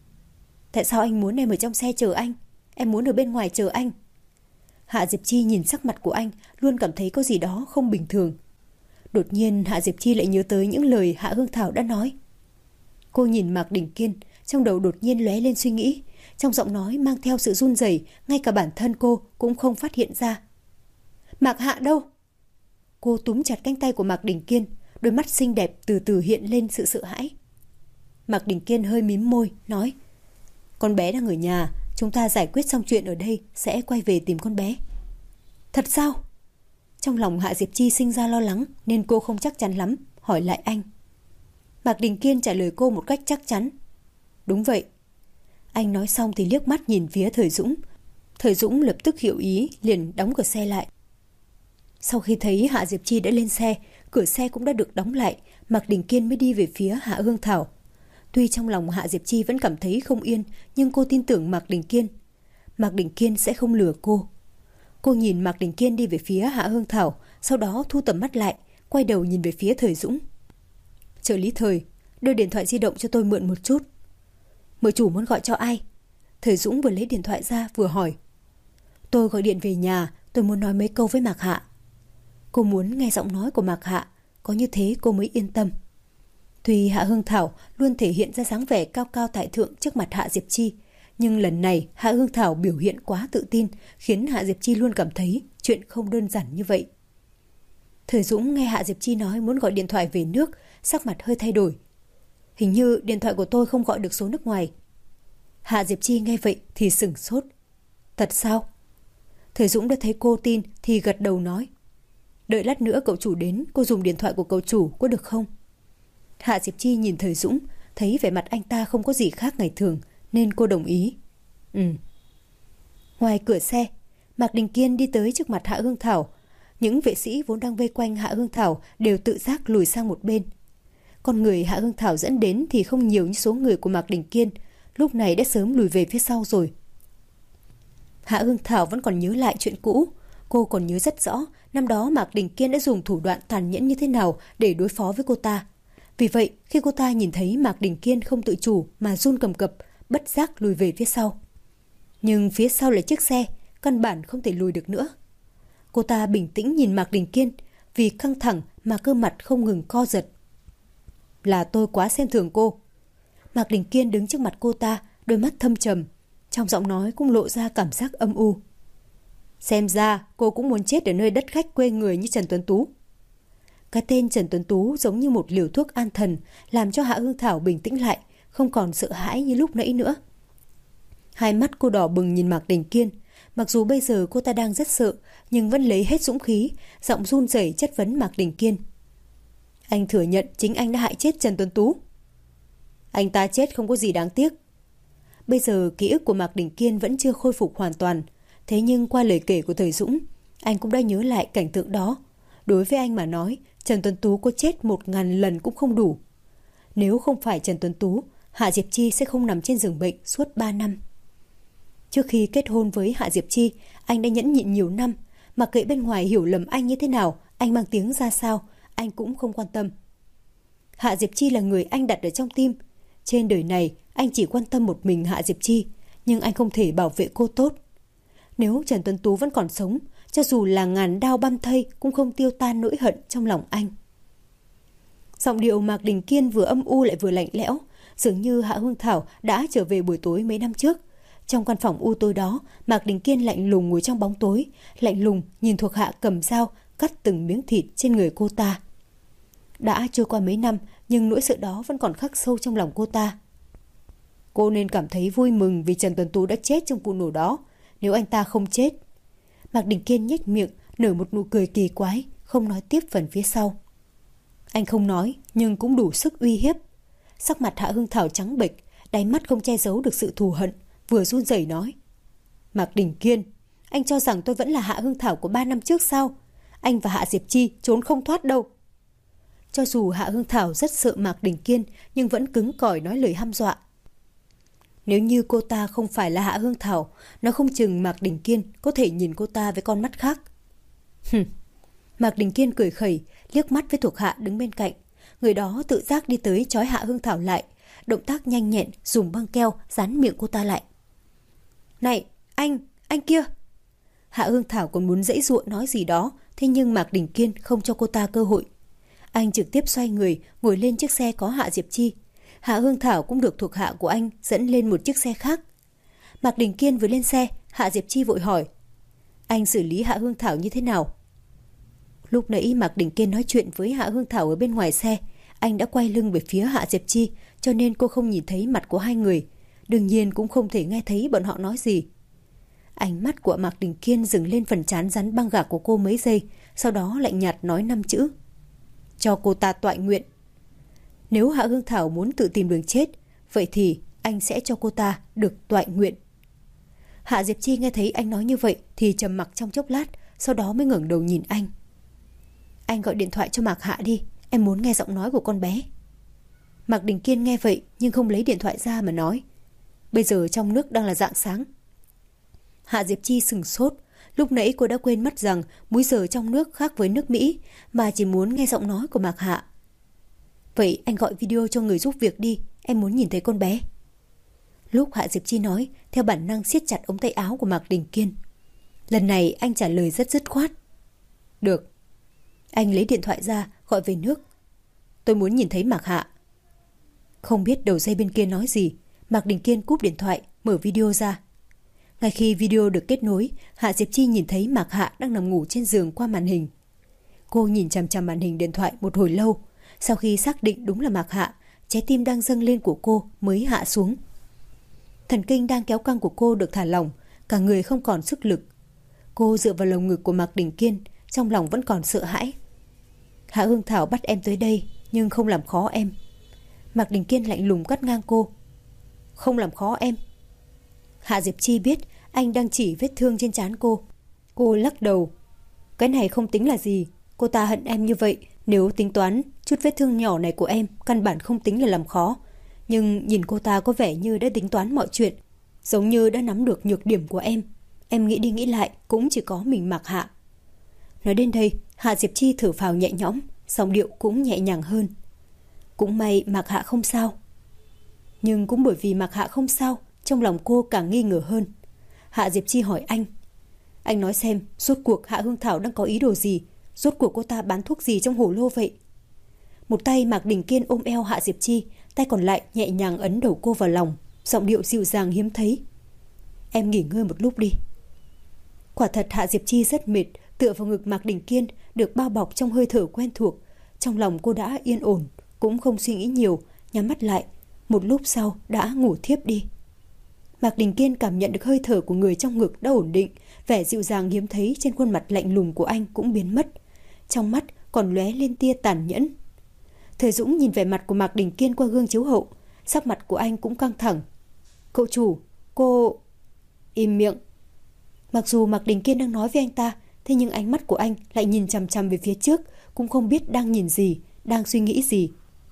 Tại sao anh muốn em ở trong xe chờ anh? Em muốn ở bên ngoài chờ anh. Hạ Diệp Chi nhìn sắc mặt của anh, luôn cảm thấy có gì đó không bình thường. Đột nhiên Hạ Diệp Chi lại nhớ tới những lời Hạ Hương Thảo đã nói. Cô nhìn Mạc Đình Kiên, trong đầu đột nhiên lóe lên suy nghĩ, trong giọng nói mang theo sự run rẩy, ngay cả bản thân cô cũng không phát hiện ra. Mạc Hạ đâu? Cô túm chặt cánh tay của Mạc Đình Kiên, đôi mắt xinh đẹp từ từ hiện lên sự sợ hãi. Mạc Đình Kiên hơi mím môi, nói: Con bé đang ở nhà, chúng ta giải quyết xong chuyện ở đây sẽ quay về tìm con bé. Thật sao? Trong lòng Hạ Diệp Chi sinh ra lo lắng nên cô không chắc chắn lắm, hỏi lại anh. Mạc Đình Kiên trả lời cô một cách chắc chắn: Đúng vậy. Anh nói xong thì liếc mắt nhìn phía Thời Dũng. Thời Dũng lập tức hiểu ý, liền đóng cửa xe lại. Sau khi thấy Hạ Diệp Chi đã lên xe, cửa xe cũng đã được đóng lại, Mạc Đình Kiên mới đi về phía Hạ Hương Thảo. Tuy trong lòng Hạ Diệp Chi vẫn cảm thấy không yên, nhưng cô tin tưởng Mạc Đình Kiên. Mạc Đình Kiên sẽ không lừa cô. Cô nhìn Mạc Đình Kiên đi về phía Hạ Hương Thảo, sau đó thu tầm mắt lại, quay đầu nhìn về phía Thời Dũng. Trợ lý Thời, đưa điện thoại di động cho tôi mượn một chút. Mợ chủ muốn gọi cho ai? Thời Dũng vừa lấy điện thoại ra vừa hỏi. Tôi gọi điện về nhà, tôi muốn nói mấy câu với Mạc Hạ. Cô muốn nghe giọng nói của Mạc Hạ, có như thế cô mới yên tâm. Tuy Hạ Hương Thảo luôn thể hiện ra dáng vẻ cao cao tại thượng trước mặt Hạ Diệp Chi, nhưng lần này Hạ Hương Thảo biểu hiện quá tự tin, khiến Hạ Diệp Chi luôn cảm thấy chuyện không đơn giản như vậy. Thời Dũng nghe Hạ Diệp Chi nói muốn gọi điện thoại về nước, sắc mặt hơi thay đổi. Hình như điện thoại của tôi không gọi được số nước ngoài. Hạ Diệp Chi nghe vậy thì sửng sốt. Thật sao? Thời Dũng đã thấy cô tin thì gật đầu nói. Đợi lát nữa cậu chủ đến, cô dùng điện thoại của cậu chủ có được không? Hạ Diệp Chi nhìn Thời Dũng, thấy vẻ mặt anh ta không có gì khác ngày thường, nên cô đồng ý. Ngoài cửa xe, Mạc Đình Kiên đi tới trước mặt Hạ Hương Thảo. Những vệ sĩ vốn đang vây quanh Hạ Hương Thảo đều tự giác lùi sang một bên. Con người Hạ Hương Thảo dẫn đến thì không nhiều như số người của Mạc Đình Kiên, lúc này đã sớm lùi về phía sau rồi. Hạ Hương Thảo vẫn còn nhớ lại chuyện cũ. Cô còn nhớ rất rõ năm đó Mạc Đình Kiên đã dùng thủ đoạn tàn nhẫn như thế nào để đối phó với cô ta. Vì vậy, khi cô ta nhìn thấy Mạc Đình Kiên không tự chủ mà run cầm cập, bất giác lùi về phía sau. Nhưng phía sau là chiếc xe, căn bản không thể lùi được nữa. Cô ta bình tĩnh nhìn Mạc Đình Kiên, vì căng thẳng mà cơ mặt không ngừng co giật. Là tôi quá xem thường cô. Mạc Đình Kiên đứng trước mặt cô ta, đôi mắt thâm trầm, trong giọng nói cũng lộ ra cảm giác âm u. Xem ra cô cũng muốn chết ở nơi đất khách quê người như Trần Tuấn Tú. Cái tên Trần Tuấn Tú giống như một liều thuốc an thần, làm cho Hạ Hương Thảo bình tĩnh lại, không còn sợ hãi như lúc nãy nữa. Hai mắt cô đỏ bừng nhìn Mạc Đình Kiên. Mặc dù bây giờ cô ta đang rất sợ, nhưng vẫn lấy hết dũng khí, giọng run rẩy chất vấn Mạc Đình Kiên. Anh thừa nhận chính anh đã hại chết Trần Tuấn Tú. Anh ta chết không có gì đáng tiếc. Bây giờ ký ức của Mạc Đình Kiên vẫn chưa khôi phục hoàn toàn, thế nhưng qua lời kể của Thời Dũng, anh cũng đã nhớ lại cảnh tượng đó. Đối với anh mà nói, Trần Tuấn Tú có chết 1000 lần cũng không đủ. Nếu không phải Trần Tuấn Tú, Hạ Diệp Chi sẽ không nằm trên giường bệnh suốt 3 năm. Trước khi kết hôn với Hạ Diệp Chi, anh đã nhẫn nhịn nhiều năm, mặc kệ bên ngoài hiểu lầm anh như thế nào, anh mang tiếng ra sao, anh cũng không quan tâm. Hạ Diệp Chi là người anh đặt ở trong tim. Trên đời này, anh chỉ quan tâm một mình Hạ Diệp Chi, nhưng anh không thể bảo vệ cô tốt. Nếu Trần Tuấn Tú vẫn còn sống, cho dù là ngàn đao băm thây cũng không tiêu tan nỗi hận trong lòng anh. Giọng điệu Mạc Đình Kiên vừa âm u lại vừa lạnh lẽo, dường như Hạ Hương Thảo đã trở về buổi tối mấy năm trước. Trong căn phòng u tối đó, Mạc Đình Kiên lạnh lùng ngồi trong bóng tối, lạnh lùng nhìn thuộc hạ cầm dao cắt từng miếng thịt trên người cô ta. Đã trôi qua mấy năm, nhưng nỗi sợ đó vẫn còn khắc sâu trong lòng cô ta. Cô nên cảm thấy vui mừng vì Trần Tuấn Tú đã chết trong vụ nổ đó, nếu anh ta không chết. Mạc Đình Kiên nhếch miệng, nở một nụ cười kỳ quái, không nói tiếp phần phía sau. Anh không nói, nhưng cũng đủ sức uy hiếp. Sắc mặt Hạ Hương Thảo trắng bệch, đáy mắt không che giấu được sự thù hận, vừa run rẩy nói. Mạc Đình Kiên, anh cho rằng tôi vẫn là Hạ Hương Thảo của 3 năm trước sao? Anh và Hạ Diệp Chi trốn không thoát đâu. Cho dù Hạ Hương Thảo rất sợ Mạc Đình Kiên, nhưng vẫn cứng cỏi nói lời hăm dọa. Nếu như cô ta không phải là Hạ Hương Thảo, nó không chừng Mạc Đình Kiên có thể nhìn cô ta với con mắt khác. Mạc Đình Kiên cười khẩy, liếc mắt với thuộc hạ đứng bên cạnh. Người đó tự giác đi tới trói Hạ Hương Thảo lại, động tác nhanh nhẹn dùng băng keo dán miệng cô ta lại. Này, anh kia! Hạ Hương Thảo còn muốn giãy giụa nói gì đó, thế nhưng Mạc Đình Kiên không cho cô ta cơ hội. Anh trực tiếp xoay người, ngồi lên chiếc xe có Hạ Diệp Chi. Hạ Hương Thảo cũng được thuộc hạ của anh dẫn lên một chiếc xe khác. Mạc Đình Kiên vừa lên xe, Hạ Diệp Chi vội hỏi. Anh xử lý Hạ Hương Thảo như thế nào? Lúc nãy Mạc Đình Kiên nói chuyện với Hạ Hương Thảo ở bên ngoài xe. Anh đã quay lưng về phía Hạ Diệp Chi, cho nên cô không nhìn thấy mặt của hai người. Đương nhiên cũng không thể nghe thấy bọn họ nói gì. Ánh mắt của Mạc Đình Kiên dừng lên phần trán rắn băng gạc của cô mấy giây, sau đó lạnh nhạt nói 5 chữ. Cho cô ta toại nguyện. Nếu Hạ Hương Thảo muốn tự tìm đường chết, vậy thì anh sẽ cho cô ta được toại nguyện. Hạ Diệp Chi nghe thấy anh nói như vậy thì trầm mặc trong chốc lát, sau đó mới ngẩng đầu nhìn anh. Anh gọi điện thoại cho Mạc Hạ đi, em muốn nghe giọng nói của con bé. Mạc Đình Kiên nghe vậy nhưng không lấy điện thoại ra mà nói. Bây giờ trong nước đang là rạng sáng. Hạ Diệp Chi sừng sốt. Lúc nãy cô đã quên mất rằng múi giờ trong nước khác với nước Mỹ, mà chỉ muốn nghe giọng nói của Mạc Hạ. Vậy anh gọi video cho người giúp việc đi, em muốn nhìn thấy con bé. Lúc Hạ Diệp Chi nói, theo bản năng siết chặt ống tay áo của Mạc Đình Kiên. Lần này anh trả lời rất dứt khoát. Được. Anh lấy điện thoại ra, gọi về nước. Tôi muốn nhìn thấy Mạc Hạ. Không biết đầu dây bên kia nói gì, Mạc Đình Kiên cúp điện thoại, mở video ra. Ngay khi video được kết nối, Hạ Diệp Chi nhìn thấy Mạc Hạ đang nằm ngủ trên giường qua màn hình. Cô nhìn chằm chằm màn hình điện thoại một hồi lâu. Sau khi xác định đúng là Mạc Hạ, trái tim đang dâng lên của cô mới hạ xuống. Thần kinh đang kéo căng của cô được thả lỏng, cả người không còn sức lực. Cô dựa vào lồng ngực của Mạc Đình Kiên, trong lòng vẫn còn sợ hãi. Hạ Hương Thảo bắt em tới đây, nhưng không làm khó em. Mạc Đình Kiên lạnh lùng cắt ngang cô. Không làm khó em. Hạ Diệp Chi biết anh đang chỉ vết thương trên trán cô. Cô lắc đầu. Cái này không tính là gì. Cô ta hận em như vậy. Nếu tính toán, chút vết thương nhỏ này của em căn bản không tính là làm khó. Nhưng nhìn cô ta có vẻ như đã tính toán mọi chuyện, giống như đã nắm được nhược điểm của em. Em nghĩ đi nghĩ lại cũng chỉ có mình Mạc Hạ. Nói đến đây, Hạ Diệp Chi thở phào nhẹ nhõm, giọng điệu cũng nhẹ nhàng hơn. Cũng may Mạc Hạ không sao. Nhưng cũng bởi vì Mạc Hạ không sao, trong lòng cô càng nghi ngờ hơn. Hạ Diệp Chi hỏi anh. Anh nói xem, rốt cuộc Hạ Hương Thảo đang có ý đồ gì? Rốt cuộc cô ta bán thuốc gì trong hổ lô vậy? Một tay Mạc Đình Kiên ôm eo Hạ Diệp Chi, tay còn lại nhẹ nhàng ấn đầu cô vào lòng, giọng điệu dịu dàng hiếm thấy. Em nghỉ ngơi một lúc đi. Quả thật Hạ Diệp Chi rất mệt, tựa vào ngực Mạc Đình Kiên, được bao bọc trong hơi thở quen thuộc. Trong lòng cô đã yên ổn, cũng không suy nghĩ nhiều, nhắm mắt lại. Một lúc sau đã ngủ thiếp đi. Mạc Đình Kiên cảm nhận được hơi thở của người trong ngực đã ổn định, vẻ dịu dàng hiếm thấy trên khuôn mặt lạnh lùng của anh cũng biến mất. Trong mắt còn lóe lên tia tàn nhẫn. Thời Dũng nhìn vẻ mặt của Mạc Đình Kiên qua gương chiếu hậu, sắc mặt của anh cũng căng thẳng. Cậu chủ, cô... Im miệng. Mặc dù Mạc Đình Kiên đang nói với anh ta, thế nhưng ánh mắt của anh lại nhìn chằm chằm về phía trước, cũng không biết đang nhìn gì, đang suy nghĩ gì.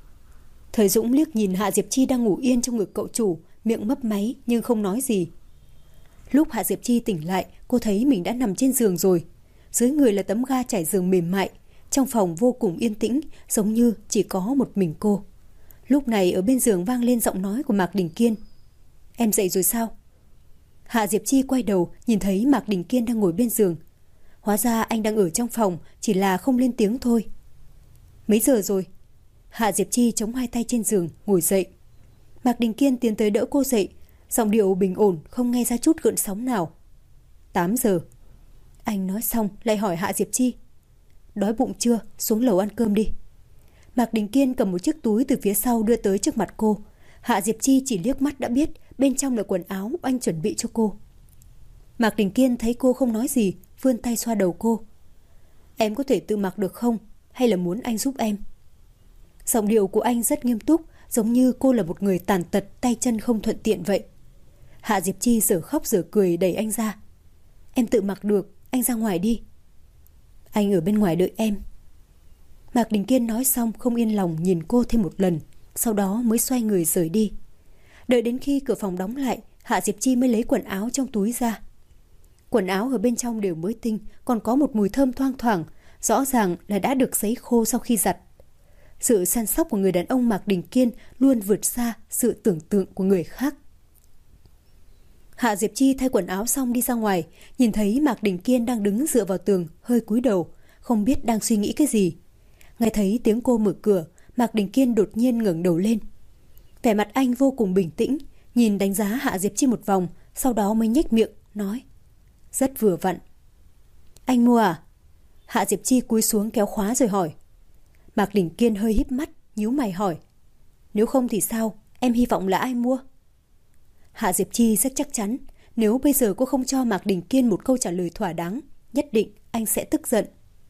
Thời Dũng liếc nhìn Hạ Diệp Chi đang ngủ yên trong ngực cậu chủ, miệng mấp máy nhưng không nói gì. Lúc Hạ Diệp Chi tỉnh lại, cô thấy mình đã nằm trên giường rồi. Dưới người là tấm ga trải giường mềm mại. Trong phòng vô cùng yên tĩnh, giống như chỉ có một mình cô. Lúc này ở bên giường vang lên giọng nói của Mạc Đình Kiên. Em dậy rồi sao? Hạ Diệp Chi quay đầu, nhìn thấy Mạc Đình Kiên đang ngồi bên giường. Hóa ra anh đang ở trong phòng, chỉ là không lên tiếng thôi. Mấy giờ rồi? Hạ Diệp Chi chống hai tay trên giường, ngồi dậy. Mạc Đình Kiên tiến tới đỡ cô dậy, giọng điệu bình ổn, không nghe ra chút gợn sóng nào. 8 giờ. Anh nói xong lại hỏi Hạ Diệp Chi. Đói bụng chưa? Xuống lầu ăn cơm đi. Mạc Đình Kiên cầm một chiếc túi từ phía sau đưa tới trước mặt cô. Hạ Diệp Chi chỉ liếc mắt đã biết bên trong là quần áo anh chuẩn bị cho cô. Mạc Đình Kiên thấy cô không nói gì, vươn tay xoa đầu cô. Em có thể tự mặc được không? Hay là muốn anh giúp em? Giọng điệu của anh rất nghiêm túc, giống như cô là một người tàn tật, tay chân không thuận tiện vậy. Hạ Diệp Chi giờ khóc giờ cười đẩy anh ra. Em tự mặc được, anh ra ngoài đi. Anh ở bên ngoài đợi em. Mạc Đình Kiên nói xong không yên lòng nhìn cô thêm một lần, sau đó mới xoay người rời đi. Đợi đến khi cửa phòng đóng lại, Hạ Diệp Chi mới lấy quần áo trong túi ra. Quần áo ở bên trong đều mới tinh, còn có một mùi thơm thoang thoảng, rõ ràng là đã được sấy khô sau khi giặt. Sự săn sóc của người đàn ông Mạc Đình Kiên luôn vượt xa sự tưởng tượng của người khác. Hạ Diệp Chi thay quần áo xong đi ra ngoài, nhìn thấy Mạc Đình Kiên đang đứng dựa vào tường, hơi cúi đầu, không biết đang suy nghĩ cái gì. Nghe thấy tiếng cô mở cửa, Mạc Đình Kiên đột nhiên ngẩng đầu lên. Vẻ mặt anh vô cùng bình tĩnh, nhìn đánh giá Hạ Diệp Chi một vòng, sau đó mới nhếch miệng, nói. Rất vừa vặn. Anh mua à? Hạ Diệp Chi cúi xuống kéo khóa rồi hỏi. Mạc Đình Kiên hơi híp mắt, nhíu mày hỏi. Nếu không thì sao? Em hy vọng là ai mua? Hạ Diệp Chi rất chắc chắn, nếu bây giờ cô không cho Mạc Đình Kiên một câu trả lời thỏa đáng, nhất định anh sẽ tức giận.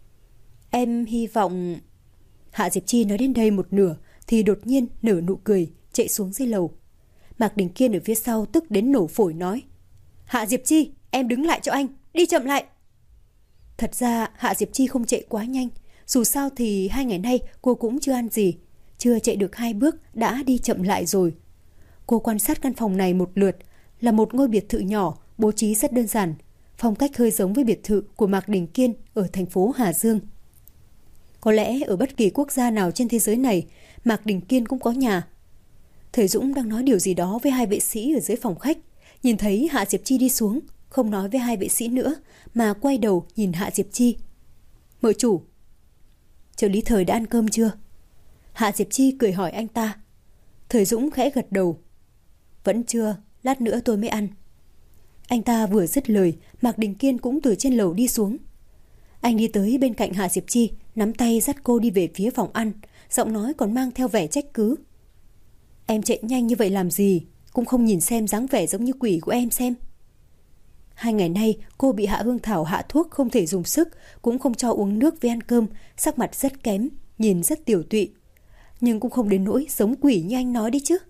Em hy vọng... Hạ Diệp Chi nói đến đây một nửa thì đột nhiên nở nụ cười, chạy xuống dưới lầu. Mạc Đình Kiên ở phía sau tức đến nổ phổi nói. Hạ Diệp Chi, em đứng lại cho anh, đi chậm lại. Thật ra Hạ Diệp Chi không chạy quá nhanh, dù sao thì 2 ngày nay cô cũng chưa ăn gì, chưa chạy được 2 bước đã đi chậm lại rồi. Cô quan sát căn phòng này một lượt, là một ngôi biệt thự nhỏ, bố trí rất đơn giản, phong cách hơi giống với biệt thự của Mạc Đình Kiên ở thành phố Hà Dương. Có lẽ ở bất kỳ quốc gia nào trên thế giới này, Mạc Đình Kiên cũng có nhà. Thời Dũng đang nói điều gì đó với 2 vệ sĩ ở dưới phòng khách, nhìn thấy Hạ Diệp Chi đi xuống, không nói với 2 vệ sĩ nữa mà quay đầu nhìn Hạ Diệp Chi. Mợ chủ, trợ lý Thời đã ăn cơm chưa? Hạ Diệp Chi cười hỏi anh ta. Thời Dũng khẽ gật đầu. Vẫn chưa, lát nữa tôi mới ăn. Anh ta vừa dứt lời, Mạc Đình Kiên cũng từ trên lầu đi xuống. Anh đi tới bên cạnh Hạ Diệp Chi, nắm tay dắt cô đi về phía phòng ăn, giọng nói còn mang theo vẻ trách cứ. Em chạy nhanh như vậy làm gì? Cũng không nhìn xem dáng vẻ giống như quỷ của em xem. 2 ngày nay cô bị Hạ Hương Thảo hạ thuốc không thể dùng sức, cũng không cho uống nước với ăn cơm, sắc mặt rất kém, nhìn rất tiểu tụy. Nhưng cũng không đến nỗi giống quỷ như anh nói đi chứ.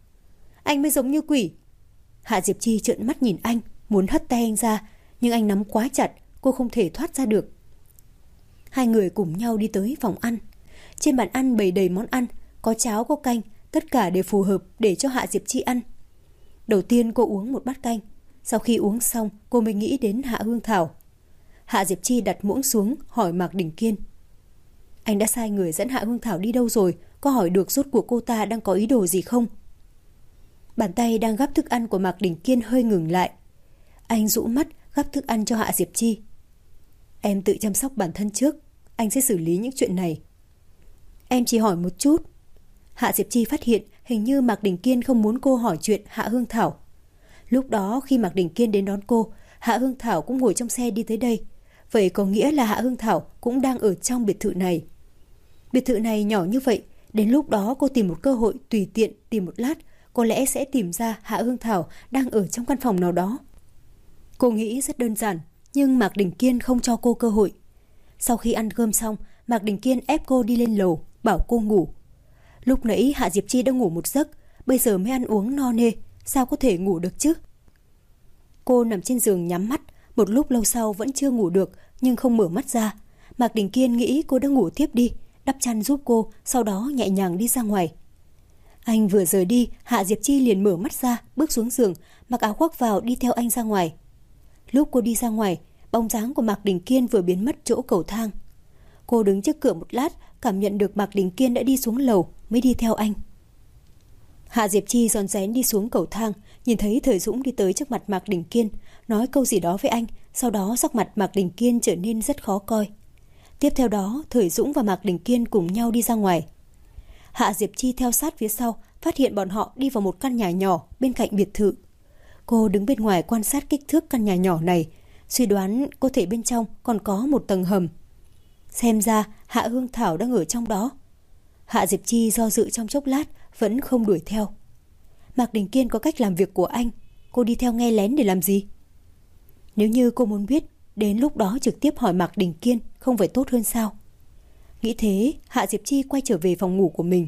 Anh mới giống như quỷ. Hạ Diệp Chi trợn mắt nhìn anh, muốn hất tay anh ra, nhưng anh nắm quá chặt, cô không thể thoát ra được. 2 người cùng nhau đi tới phòng ăn. Trên bàn ăn bày đầy món ăn, có cháo có canh, tất cả đều phù hợp để cho Hạ Diệp Chi ăn. Đầu tiên cô uống một bát canh, sau khi uống xong cô mới nghĩ đến Hạ Hương Thảo. Hạ Diệp Chi đặt muỗng xuống hỏi Mạc Đình Kiên. Anh đã sai người dẫn Hạ Hương Thảo đi đâu rồi? Có hỏi được rốt cuộc cô ta đang có ý đồ gì không? Bàn tay đang gắp thức ăn của Mạc Đình Kiên hơi ngừng lại. Anh rũ mắt gắp thức ăn cho Hạ Diệp Chi. Em tự chăm sóc bản thân trước, anh sẽ xử lý những chuyện này. Em chỉ hỏi một chút. Hạ Diệp Chi phát hiện hình như Mạc Đình Kiên không muốn cô hỏi chuyện Hạ Hương Thảo. Lúc đó khi Mạc Đình Kiên đến đón cô, Hạ Hương Thảo cũng ngồi trong xe đi tới đây. Vậy có nghĩa là Hạ Hương Thảo cũng đang ở trong biệt thự này. Biệt thự này nhỏ như vậy, đến lúc đó cô tìm một cơ hội tùy tiện tìm một lát, có lẽ sẽ tìm ra Hạ Hương Thảo đang ở trong căn phòng nào đó. Cô nghĩ rất đơn giản, nhưng Mạc Đình Kiên không cho cô cơ hội. Sau khi ăn cơm xong, Mạc Đình Kiên ép cô đi lên lầu, bảo cô ngủ. Lúc nãy Hạ Diệp Chi đã ngủ một giấc, bây giờ mới ăn uống no nê, sao có thể ngủ được chứ? Cô nằm trên giường nhắm mắt, một lúc lâu sau vẫn chưa ngủ được, nhưng không mở mắt ra. Mạc Đình Kiên nghĩ cô đã ngủ tiếp đi, đắp chăn giúp cô, sau đó nhẹ nhàng đi ra ngoài. Anh vừa rời đi, Hạ Diệp Chi liền mở mắt ra, bước xuống giường, mặc áo khoác vào đi theo anh ra ngoài. Lúc cô đi ra ngoài, bóng dáng của Mạc Đình Kiên vừa biến mất chỗ cầu thang. Cô đứng trước cửa một lát, cảm nhận được Mạc Đình Kiên đã đi xuống lầu, mới đi theo anh. Hạ Diệp Chi rón rén đi xuống cầu thang, nhìn thấy Thời Dũng đi tới trước mặt Mạc Đình Kiên, nói câu gì đó với anh, sau đó sắc mặt Mạc Đình Kiên trở nên rất khó coi. Tiếp theo đó, Thời Dũng và Mạc Đình Kiên cùng nhau đi ra ngoài. Hạ Diệp Chi theo sát phía sau, phát hiện bọn họ đi vào một căn nhà nhỏ bên cạnh biệt thự. Cô đứng bên ngoài quan sát kích thước căn nhà nhỏ này, suy đoán có thể bên trong còn có một tầng hầm. Xem ra Hạ Hương Thảo đang ở trong đó. Hạ Diệp Chi do dự trong chốc lát, vẫn không đuổi theo. Mạc Đình Kiên có cách làm việc của anh, cô đi theo nghe lén để làm gì? Nếu như cô muốn biết, đến lúc đó trực tiếp hỏi Mạc Đình Kiên không phải tốt hơn sao? Nghĩ thế, Hạ Diệp Chi quay trở về phòng ngủ của mình.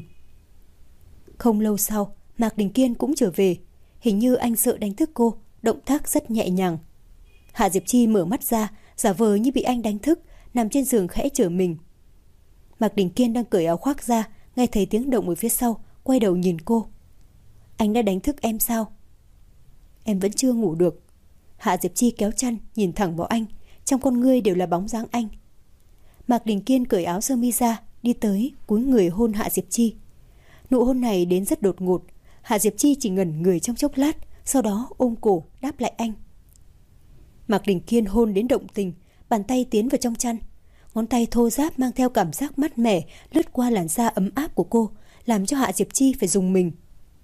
Không lâu sau, Mạc Đình Kiên cũng trở về. Hình như anh sợ đánh thức cô, động tác rất nhẹ nhàng. Hạ Diệp Chi mở mắt ra, giả vờ như bị anh đánh thức, nằm trên giường khẽ trở mình. Mạc Đình Kiên đang cởi áo khoác ra, nghe thấy tiếng động ở phía sau, quay đầu nhìn cô. Anh đã đánh thức em sao? Em vẫn chưa ngủ được. Hạ Diệp Chi kéo chăn, nhìn thẳng vào anh, trong con ngươi đều là bóng dáng anh. Mạc Đình Kiên cởi áo sơ mi ra, đi tới, cúi người hôn Hạ Diệp Chi. Nụ hôn này đến rất đột ngột, Hạ Diệp Chi chỉ ngẩn người trong chốc lát, sau đó ôm cổ đáp lại anh. Mạc Đình Kiên hôn đến động tình, bàn tay tiến vào trong chăn. Ngón tay thô ráp mang theo cảm giác mát mẻ lướt qua làn da ấm áp của cô, làm cho Hạ Diệp Chi phải rùng mình.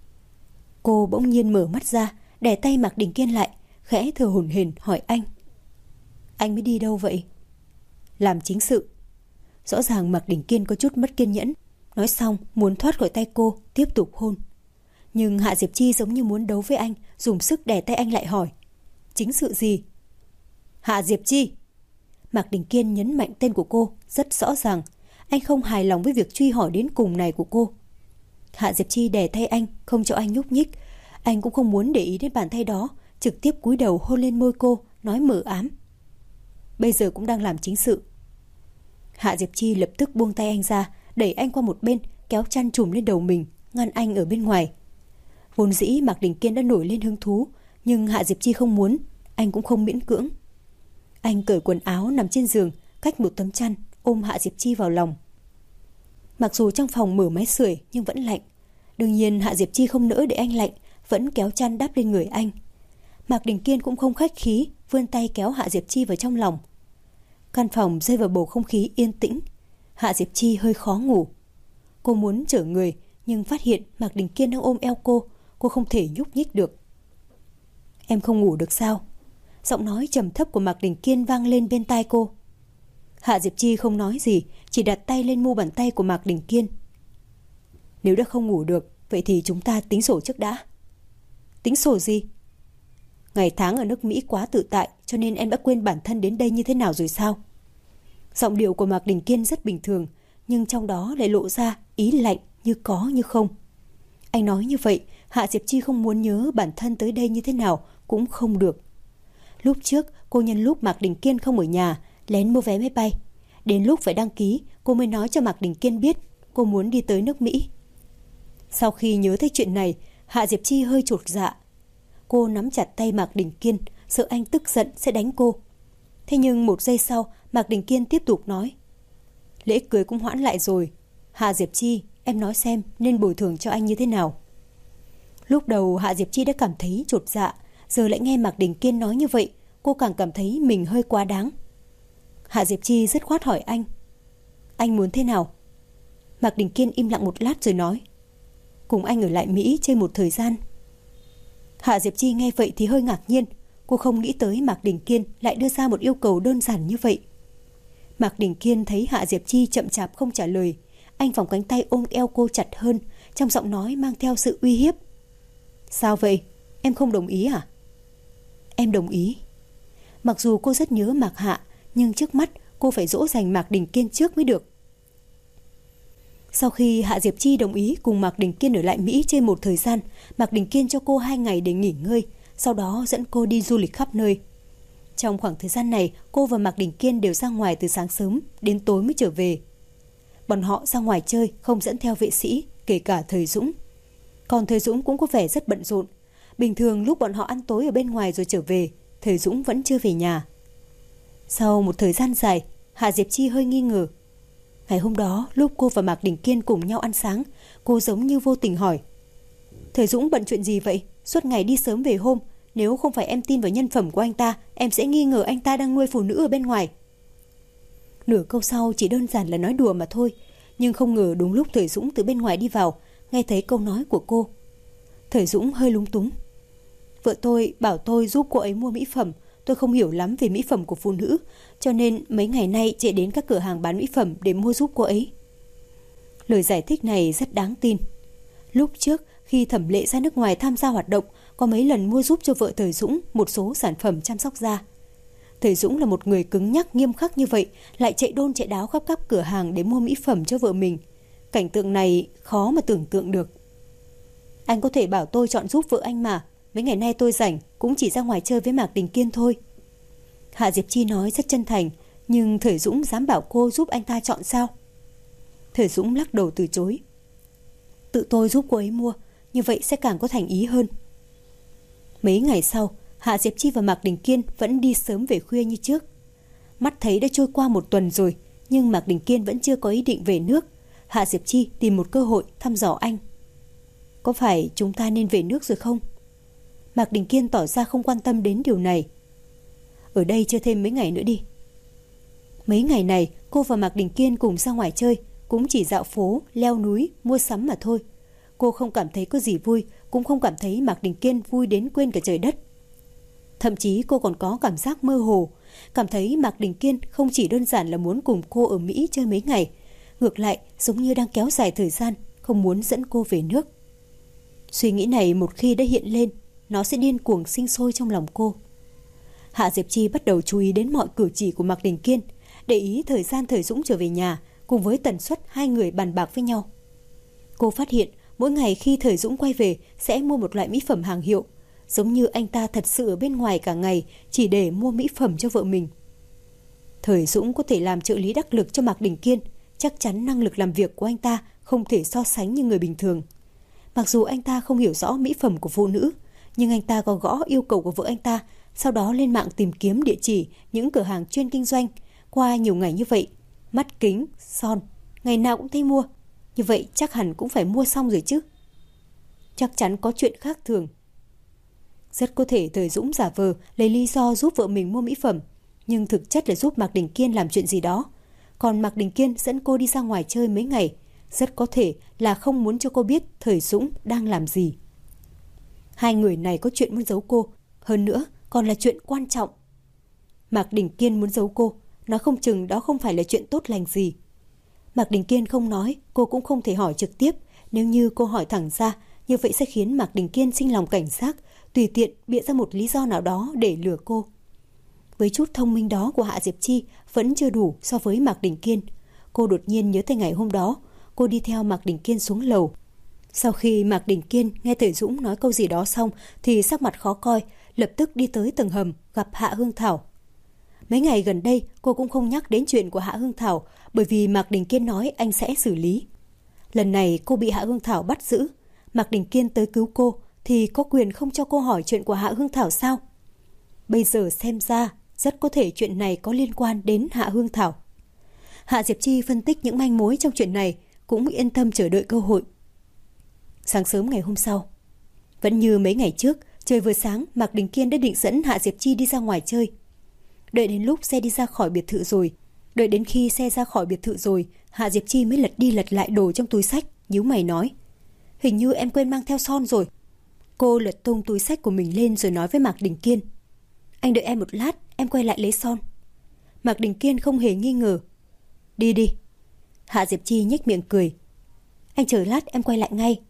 Cô bỗng nhiên mở mắt ra, đè tay Mạc Đình Kiên lại, khẽ thở hổn hển hỏi anh. Anh mới đi đâu vậy? Làm chính sự. Rõ ràng Mạc Đình Kiên có chút mất kiên nhẫn, Nói xong muốn thoát khỏi tay cô, tiếp tục hôn. Nhưng Hạ Diệp Chi giống như muốn đấu với anh, dùng sức đè tay anh lại hỏi: chính sự gì? Hạ Diệp Chi. Mạc Đình Kiên nhấn mạnh tên của cô rất rõ ràng. Anh không hài lòng với việc truy hỏi đến cùng này của cô. Hạ Diệp Chi đè tay anh, không cho anh nhúc nhích. Anh cũng không muốn để ý đến bàn tay đó, trực tiếp cúi đầu hôn lên môi cô, nói mờ ám: bây giờ cũng đang làm chính sự. Hạ Diệp Chi lập tức buông tay anh ra, đẩy anh qua một bên, kéo chăn trùm lên đầu mình, ngăn anh ở bên ngoài. Vốn dĩ Mạc Đình Kiên đã nổi lên hứng thú, nhưng Hạ Diệp Chi không muốn, anh cũng không miễn cưỡng. Anh cởi quần áo nằm trên giường, cách một tấm chăn, ôm Hạ Diệp Chi vào lòng. Mặc dù trong phòng mở máy sưởi nhưng vẫn lạnh. Đương nhiên Hạ Diệp Chi không nỡ để anh lạnh, vẫn kéo chăn đắp lên người anh. Mạc Đình Kiên cũng không khách khí, vươn tay kéo Hạ Diệp Chi vào trong lòng. Căn phòng rơi vào bầu không khí yên tĩnh. Hạ Diệp Chi hơi khó ngủ. Cô muốn trở người, nhưng phát hiện Mạc Đình Kiên đang ôm eo cô không thể nhúc nhích được. Em không ngủ được sao? Giọng nói trầm thấp của Mạc Đình Kiên vang lên bên tai cô. Hạ Diệp Chi không nói gì, chỉ đặt tay lên mu bàn tay của Mạc Đình Kiên. Nếu đã không ngủ được, vậy thì chúng ta tính sổ trước đã. Tính sổ gì? Ngày tháng ở nước Mỹ quá tự tại, cho nên em đã quên bản thân đến đây như thế nào rồi sao? Giọng điệu của Mạc Đình Kiên rất bình thường, nhưng trong đó lại lộ ra ý lạnh như có như không. Anh nói như vậy, Hạ Diệp Chi không muốn nhớ bản thân tới đây như thế nào cũng không được. Lúc trước, cô nhân lúc Mạc Đình Kiên không ở nhà, lén mua vé máy bay. Đến lúc phải đăng ký, cô mới nói cho Mạc Đình Kiên biết cô muốn đi tới nước Mỹ. Sau khi nhớ tới chuyện này, Hạ Diệp Chi hơi chột dạ. Cô nắm chặt tay Mạc Đình Kiên, sợ anh tức giận sẽ đánh cô. Thế nhưng một giây sau, Mạc Đình Kiên tiếp tục nói: lễ cưới cũng hoãn lại rồi. Hạ Diệp Chi, em nói xem nên bồi thường cho anh như thế nào. Lúc đầu Hạ Diệp Chi đã cảm thấy chột dạ, giờ lại nghe Mạc Đình Kiên nói như vậy, cô càng cảm thấy mình hơi quá đáng. Hạ Diệp Chi dứt khoát hỏi anh: anh muốn thế nào? Mạc Đình Kiên im lặng một lát rồi nói: cùng anh ở lại Mỹ chơi một thời gian. Hạ Diệp Chi nghe vậy thì hơi ngạc nhiên. Cô không nghĩ tới Mạc Đình Kiên lại đưa ra một yêu cầu đơn giản như vậy. Mạc Đình Kiên thấy Hạ Diệp Chi chậm chạp không trả lời, anh vòng cánh tay ôm eo cô chặt hơn, trong giọng nói mang theo sự uy hiếp. Sao vậy? Em không đồng ý à? Em đồng ý. Mặc dù cô rất nhớ Mạc Hạ, nhưng trước mắt cô phải dỗ dành Mạc Đình Kiên trước mới được. Sau khi Hạ Diệp Chi đồng ý cùng Mạc Đình Kiên ở lại Mỹ chơi một thời gian, Mạc Đình Kiên cho cô 2 ngày để nghỉ ngơi, sau đó dẫn cô đi du lịch khắp nơi. Trong khoảng thời gian này, cô và Mạc Đình Kiên đều ra ngoài từ sáng sớm đến tối mới trở về. Bọn họ ra ngoài chơi không dẫn theo vệ sĩ, kể cả Thời Dũng. Còn Thời Dũng cũng có vẻ rất bận rộn. Bình thường lúc bọn họ ăn tối ở bên ngoài rồi trở về, Thời Dũng vẫn chưa về nhà. Sau một thời gian dài, Hạ Diệp Chi hơi nghi ngờ. Ngày hôm đó, lúc cô và Mạc Đình Kiên cùng nhau ăn sáng, cô giống như vô tình hỏi: Thời Dũng bận chuyện gì vậy? Suốt ngày đi sớm về hôm. Nếu không phải em tin vào nhân phẩm của anh ta, em sẽ nghi ngờ anh ta đang nuôi phụ nữ ở bên ngoài. Nửa câu sau chỉ đơn giản là nói đùa mà thôi, nhưng không ngờ đúng lúc Thời Dũng từ bên ngoài đi vào, nghe thấy câu nói của cô. Thời Dũng hơi lúng túng. Vợ tôi bảo tôi giúp cô ấy mua mỹ phẩm. Tôi không hiểu lắm về mỹ phẩm của phụ nữ, cho nên mấy ngày nay chạy đến các cửa hàng bán mỹ phẩm để mua giúp cô ấy. Lời giải thích này rất đáng tin. Lúc trước, khi Thẩm Lệ ra nước ngoài tham gia hoạt động, có mấy lần mua giúp cho vợ Thời Dũng một số sản phẩm chăm sóc da. Thời Dũng là một người cứng nhắc nghiêm khắc như vậy, lại chạy đôn chạy đáo khắp các cửa hàng để mua mỹ phẩm cho vợ mình. Cảnh tượng này khó mà tưởng tượng được. Anh có thể bảo tôi chọn giúp vợ anh mà. Mấy ngày nay tôi rảnh, cũng chỉ ra ngoài chơi với Mạc Đình Kiên thôi. Hạ Diệp Chi nói rất chân thành, nhưng Thời Dũng dám bảo cô giúp anh ta chọn sao? Thời Dũng lắc đầu từ chối. Tự tôi giúp cô ấy mua, như vậy sẽ càng có thành ý hơn. Mấy ngày sau, Hạ Diệp Chi và Mạc Đình Kiên vẫn đi sớm về khuya như trước. Mắt thấy đã trôi qua 1 tuần rồi, nhưng Mạc Đình Kiên vẫn chưa có ý định về nước. Hạ Diệp Chi tìm một cơ hội thăm dò anh. Có phải chúng ta nên về nước rồi không? Mạc Đình Kiên tỏ ra không quan tâm đến điều này. Ở đây chơi thêm mấy ngày nữa đi. Mấy ngày này cô và Mạc Đình Kiên cùng ra ngoài chơi, cũng chỉ dạo phố, leo núi, mua sắm mà thôi. Cô không cảm thấy có gì vui, cũng không cảm thấy Mạc Đình Kiên vui đến quên cả trời đất. Thậm chí cô còn có cảm giác mơ hồ, cảm thấy Mạc Đình Kiên không chỉ đơn giản là muốn cùng cô ở Mỹ chơi mấy ngày, ngược lại giống như đang kéo dài thời gian, không muốn dẫn cô về nước. Suy nghĩ này một khi đã hiện lên, nó sẽ điên cuồng sinh sôi trong lòng cô. Hạ Diệp Chi bắt đầu chú ý đến mọi cử chỉ của Mạc Đình Kiên, để ý thời gian Thời Dũng trở về nhà cùng với tần suất hai người bàn bạc với nhau. Cô phát hiện mỗi ngày khi Thời Dũng quay về sẽ mua một loại mỹ phẩm hàng hiệu, giống như anh ta thật sự ở bên ngoài cả ngày chỉ để mua mỹ phẩm cho vợ mình. Thời Dũng có thể làm trợ lý đắc lực cho Mạc Đình Kiên, chắc chắn năng lực làm việc của anh ta không thể so sánh như người bình thường. Mặc dù anh ta không hiểu rõ mỹ phẩm của phụ nữ, nhưng anh ta có gõ yêu cầu của vợ anh ta, sau đó lên mạng tìm kiếm địa chỉ những cửa hàng chuyên kinh doanh. Qua nhiều ngày như vậy, mắt kính, son, ngày nào cũng thấy mua. Như vậy chắc hẳn cũng phải mua xong rồi chứ. Chắc chắn có chuyện khác thường. Rất có thể Thời Dũng giả vờ lấy lý do giúp vợ mình mua mỹ phẩm, nhưng thực chất là giúp Mạc Đình Kiên làm chuyện gì đó. Còn Mạc Đình Kiên dẫn cô đi ra ngoài chơi mấy ngày, rất có thể là không muốn cho cô biết Thời Dũng đang làm gì. Hai người này có chuyện muốn giấu cô, hơn nữa còn là chuyện quan trọng. Mạc Đình Kiên muốn giấu cô, nói không chừng đó không phải là chuyện tốt lành gì. Mạc Đình Kiên không nói, cô cũng không thể hỏi trực tiếp. Nếu như cô hỏi thẳng ra, như vậy sẽ khiến Mạc Đình Kiên sinh lòng cảnh giác, tùy tiện bịa ra một lý do nào đó để lừa cô. Với chút thông minh đó của Hạ Diệp Chi vẫn chưa đủ so với Mạc Đình Kiên. Cô đột nhiên nhớ tới ngày hôm đó, cô đi theo Mạc Đình Kiên xuống lầu. Sau khi Mạc Đình Kiên nghe Thời Dũng nói câu gì đó xong thì sắc mặt khó coi, lập tức đi tới tầng hầm gặp Hạ Hương Thảo. Mấy ngày gần đây cô cũng không nhắc đến chuyện của Hạ Hương Thảo, bởi vì Mạc Đình Kiên nói anh sẽ xử lý. Lần này cô bị Hạ Hương Thảo bắt giữ, Mạc Đình Kiên tới cứu cô thì có quyền không cho cô hỏi chuyện của Hạ Hương Thảo sao? Bây giờ xem ra rất có thể chuyện này có liên quan đến Hạ Hương Thảo. Hạ Diệp Chi phân tích những manh mối trong chuyện này, cũng yên tâm chờ đợi cơ hội. Sáng sớm ngày hôm sau, vẫn như mấy ngày trước, trời vừa sáng, Mạc Đình Kiên đã định dẫn Hạ Diệp Chi đi ra ngoài chơi. Đợi đến lúc xe đi ra khỏi biệt thự rồi, Hạ Diệp Chi mới lật đi lật lại đồ trong túi xách, nhíu mày nói: "Hình như em quên mang theo son rồi." Cô lật tung túi xách của mình lên rồi nói với Mạc Đình Kiên: "Anh đợi em một lát, em quay lại lấy son." Mạc Đình Kiên không hề nghi ngờ: "Đi đi." Hạ Diệp Chi nhếch miệng cười: "Anh chờ lát em quay lại ngay."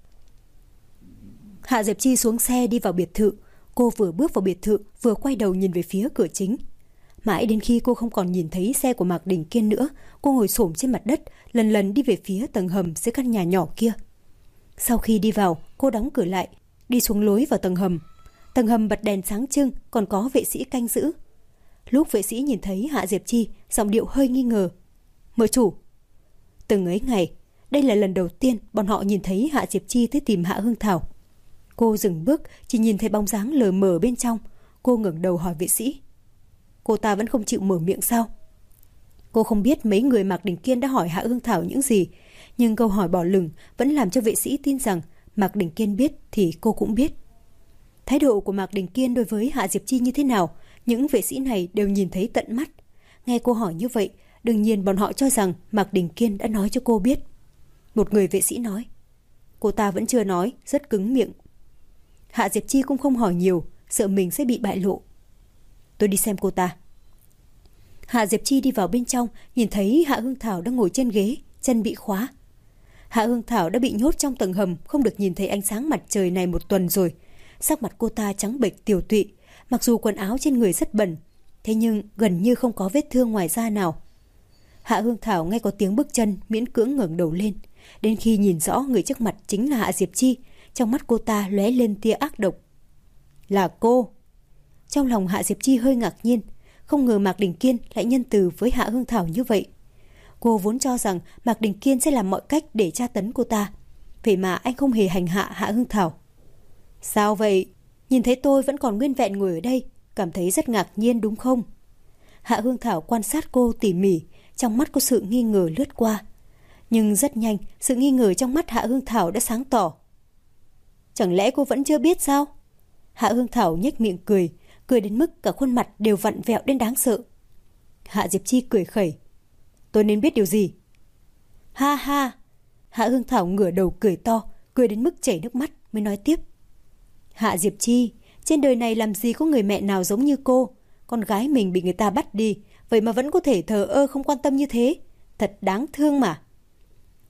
Hạ Diệp Chi xuống xe đi vào biệt thự. Cô vừa bước vào biệt thự vừa quay đầu nhìn về phía cửa chính. Mãi đến khi cô không còn nhìn thấy xe của Mạc Đình Kiên nữa, cô ngồi xổm trên mặt đất, lần lần đi về phía tầng hầm dưới căn nhà nhỏ kia. Sau khi đi vào, cô đóng cửa lại, đi xuống lối vào tầng hầm. Tầng hầm bật đèn sáng trưng, còn có vệ sĩ canh giữ. Lúc vệ sĩ nhìn thấy Hạ Diệp Chi, giọng điệu hơi nghi ngờ: "Mợ chủ." Từng ấy ngày, đây là lần đầu tiên bọn họ nhìn thấy Hạ Diệp Chi tới tìm Hạ Hương Thảo. Cô dừng bước, chỉ nhìn thấy bóng dáng lờ mờ bên trong. Cô ngẩng đầu hỏi vệ sĩ: "Cô ta vẫn không chịu mở miệng sao?" Cô không biết mấy người Mạc Đình Kiên đã hỏi Hạ Hương Thảo những gì, nhưng câu hỏi bỏ lửng vẫn làm cho vệ sĩ tin rằng Mạc Đình Kiên biết thì cô cũng biết. Thái độ của Mạc Đình Kiên đối với Hạ Diệp Chi như thế nào, những vệ sĩ này đều nhìn thấy tận mắt. Nghe cô hỏi như vậy, đương nhiên bọn họ cho rằng Mạc Đình Kiên đã nói cho cô biết. Một người vệ sĩ nói: "Cô ta vẫn chưa nói, rất cứng miệng." Hạ Diệp Chi cũng không hỏi nhiều, sợ mình sẽ bị bại lộ. "Tôi đi xem cô ta." Hạ Diệp Chi đi vào bên trong, nhìn thấy Hạ Hương Thảo đang ngồi trên ghế, chân bị khóa. Hạ Hương Thảo đã bị nhốt trong tầng hầm, không được nhìn thấy ánh sáng mặt trời này một tuần rồi. Sắc mặt cô ta trắng bệch tiều tụy, mặc dù quần áo trên người rất bẩn, thế nhưng gần như không có vết thương ngoài da nào. Hạ Hương Thảo nghe có tiếng bước chân, miễn cưỡng ngẩng đầu lên. Đến khi nhìn rõ người trước mặt chính là Hạ Diệp Chi, trong mắt cô ta lóe lên tia ác độc. "Là cô?" Trong lòng Hạ Diệp Chi hơi ngạc nhiên, không ngờ Mạc Đình Kiên lại nhân từ với Hạ Hương Thảo như vậy. Cô vốn cho rằng Mạc Đình Kiên sẽ làm mọi cách để tra tấn cô ta, vậy mà anh không hề hành hạ Hạ Hương Thảo. "Sao vậy? Nhìn thấy tôi vẫn còn nguyên vẹn ngồi ở đây, cảm thấy rất ngạc nhiên đúng không?" Hạ Hương Thảo quan sát cô tỉ mỉ, trong mắt có sự nghi ngờ lướt qua. Nhưng rất nhanh, sự nghi ngờ trong mắt Hạ Hương Thảo đã sáng tỏ. "Chẳng lẽ cô vẫn chưa biết sao?" Hạ Hương Thảo nhếch miệng cười, cười đến mức cả khuôn mặt đều vặn vẹo đến đáng sợ. Hạ Diệp Chi cười khẩy: "Tôi nên biết điều gì?" "Ha ha." Hạ Hương Thảo ngửa đầu cười to, cười đến mức chảy nước mắt mới nói tiếp: "Hạ Diệp Chi, trên đời này làm gì có người mẹ nào giống như cô. Con gái mình bị người ta bắt đi, vậy mà vẫn có thể thờ ơ không quan tâm như thế. Thật đáng thương mà."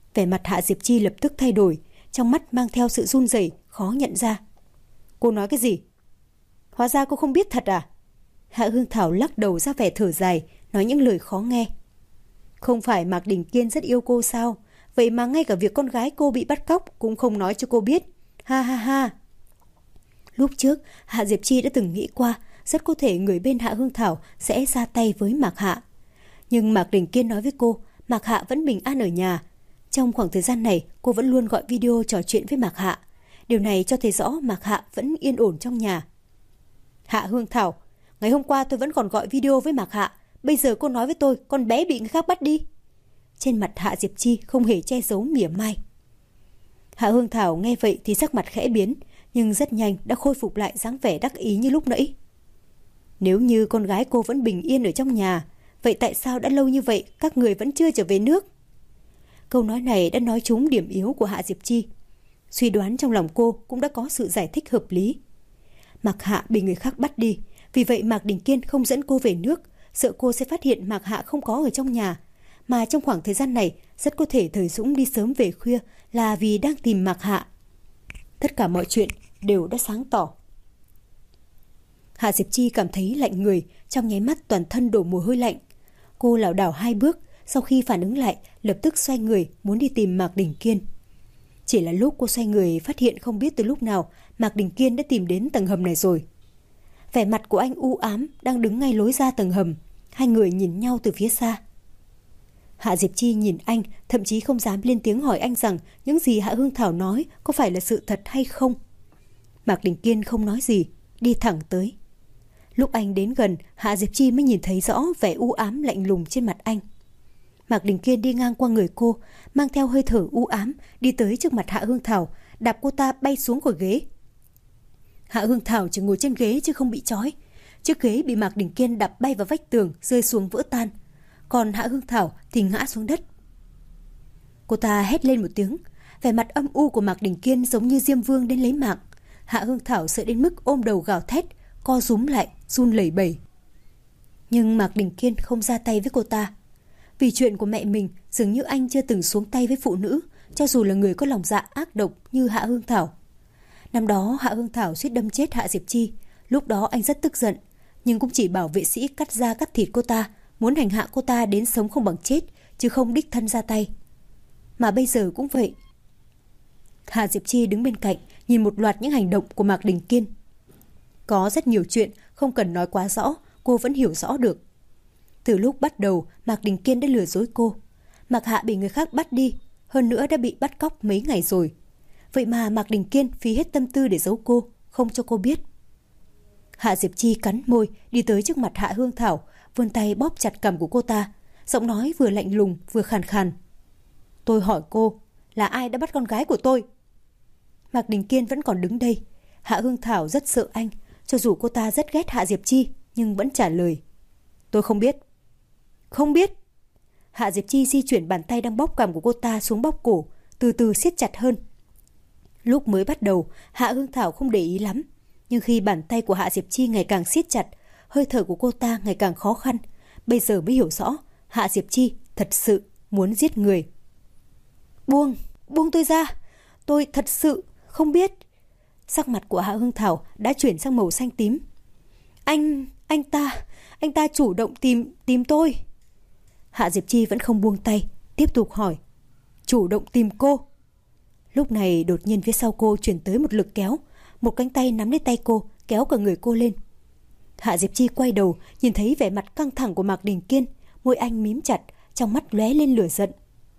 Vẻ mặt Hạ Diệp Chi lập tức thay đổi, trong mắt mang theo sự run rẩy khó nhận ra. Cô nói cái gì? Hóa ra cô không biết thật à? Hạ Hương Thảo lắc đầu ra vẻ thở dài, nói những lời khó nghe. Không phải Mạc Đình Kiên rất yêu cô sao? Vậy mà ngay cả việc con gái cô bị bắt cóc cũng không nói cho cô biết. Ha ha ha. Lúc trước, Hạ Diệp Chi đã từng nghĩ qua, rất có thể người bên Hạ Hương Thảo sẽ ra tay với Mạc Hạ. Nhưng Mạc Đình Kiên nói với cô, Mạc Hạ vẫn bình an ở nhà. Trong khoảng thời gian này, cô vẫn luôn gọi video trò chuyện với Mạc Hạ. Điều này cho thấy rõ Mạc Hạ vẫn yên ổn trong nhà. Hạ Hương Thảo, ngày hôm qua tôi vẫn còn gọi video với Mạc Hạ. Bây giờ cô nói với tôi con bé bị người khác bắt đi. Trên mặt Hạ Diệp Chi không hề che giấu mỉa mai. Hạ Hương Thảo nghe vậy thì sắc mặt khẽ biến, nhưng rất nhanh đã khôi phục lại dáng vẻ đắc ý như lúc nãy. Nếu như con gái cô vẫn bình yên ở trong nhà, vậy tại sao đã lâu như vậy các người vẫn chưa trở về nước? Câu nói này đã nói trúng điểm yếu của Hạ Diệp Chi. Suy đoán trong lòng cô cũng đã có sự giải thích hợp lý. Mạc Hạ bị người khác bắt đi, vì vậy Mạc Đình Kiên không dẫn cô về nước, sợ cô sẽ phát hiện Mạc Hạ không có ở trong nhà. Mà trong khoảng thời gian này, rất có thể Thời Dũng đi sớm về khuya là vì đang tìm Mạc Hạ. Tất cả mọi chuyện đều đã sáng tỏ. Hạ Diệp Chi cảm thấy lạnh người, trong nháy mắt toàn thân đổ mồ hôi lạnh. Cô lảo đảo 2 bước, sau khi phản ứng lại, lập tức xoay người muốn đi tìm Mạc Đình Kiên. Chỉ là lúc cô xoay người phát hiện không biết từ lúc nào Mạc Đình Kiên đã tìm đến tầng hầm này rồi. Vẻ mặt của anh u ám đang đứng ngay lối ra tầng hầm. Hai người nhìn nhau từ phía xa. Hạ Diệp Chi nhìn anh, thậm chí không dám lên tiếng hỏi anh rằng những gì Hạ Hương Thảo nói có phải là sự thật hay không. Mạc Đình Kiên không nói gì, đi thẳng tới. Lúc anh đến gần, Hạ Diệp Chi mới nhìn thấy rõ vẻ u ám lạnh lùng trên mặt anh. Mạc Đình Kiên đi ngang qua người cô, mang theo hơi thở u ám, đi tới trước mặt Hạ Hương Thảo, đạp cô ta bay xuống khỏi ghế. Hạ Hương Thảo chỉ ngồi trên ghế chứ không bị trói. Chiếc ghế bị Mạc Đình Kiên đạp bay vào vách tường, rơi xuống vỡ tan. Còn Hạ Hương Thảo thì ngã xuống đất. Cô ta hét lên một tiếng, vẻ mặt âm u của Mạc Đình Kiên giống như Diêm Vương đến lấy mạng. Hạ Hương Thảo sợ đến mức ôm đầu gào thét, co rúm lại, run lẩy bẩy. Nhưng Mạc Đình Kiên không ra tay với cô ta. Vì chuyện của mẹ mình, dường như anh chưa từng xuống tay với phụ nữ, cho dù là người có lòng dạ ác độc như Hạ Hương Thảo. Năm đó Hạ Hương Thảo suýt đâm chết Hạ Diệp Chi. Lúc đó anh rất tức giận, nhưng cũng chỉ bảo vệ sĩ cắt da cắt thịt cô ta, muốn hành hạ cô ta đến sống không bằng chết, chứ không đích thân ra tay. Mà bây giờ cũng vậy. Hạ Diệp Chi đứng bên cạnh, nhìn một loạt những hành động của Mạc Đình Kiên. Có rất nhiều chuyện không cần nói quá rõ, cô vẫn hiểu rõ được. Từ lúc bắt đầu, Mạc Đình Kiên đã lừa dối cô. Mạc Hạ bị người khác bắt đi, hơn nữa đã bị bắt cóc mấy ngày rồi. Vậy mà Mạc Đình Kiên phí hết tâm tư để giấu cô, không cho cô biết. Hạ Diệp Chi cắn môi, đi tới trước mặt Hạ Hương Thảo, vươn tay bóp chặt cằm của cô ta, giọng nói vừa lạnh lùng vừa khàn khàn. Tôi hỏi cô, là ai đã bắt con gái của tôi? Mạc Đình Kiên vẫn còn đứng đây. Hạ Hương Thảo rất sợ anh, cho dù cô ta rất ghét Hạ Diệp Chi, nhưng vẫn trả lời. Tôi không biết. Không biết. Hạ Diệp Chi di chuyển bàn tay đang bóp cằm của cô ta xuống bóp cổ, từ từ siết chặt hơn. Lúc mới bắt đầu, Hạ Hương Thảo không để ý lắm, nhưng khi bàn tay của Hạ Diệp Chi ngày càng siết chặt, hơi thở của cô ta ngày càng khó khăn, bây giờ mới hiểu rõ, Hạ Diệp Chi thật sự muốn giết người. Buông tôi ra, tôi thật sự không biết. Sắc mặt của Hạ Hương Thảo đã chuyển sang màu xanh tím. Anh ta chủ động tìm tôi. Hạ Diệp Chi vẫn không buông tay, tiếp tục hỏi. Chủ động tìm cô? Lúc này đột nhiên phía sau cô chuyển tới một lực kéo, một cánh tay nắm lấy tay cô, kéo cả người cô lên. Hạ Diệp Chi quay đầu, nhìn thấy vẻ mặt căng thẳng của Mạc Đình Kiên, môi anh mím chặt, trong mắt lóe lên lửa giận.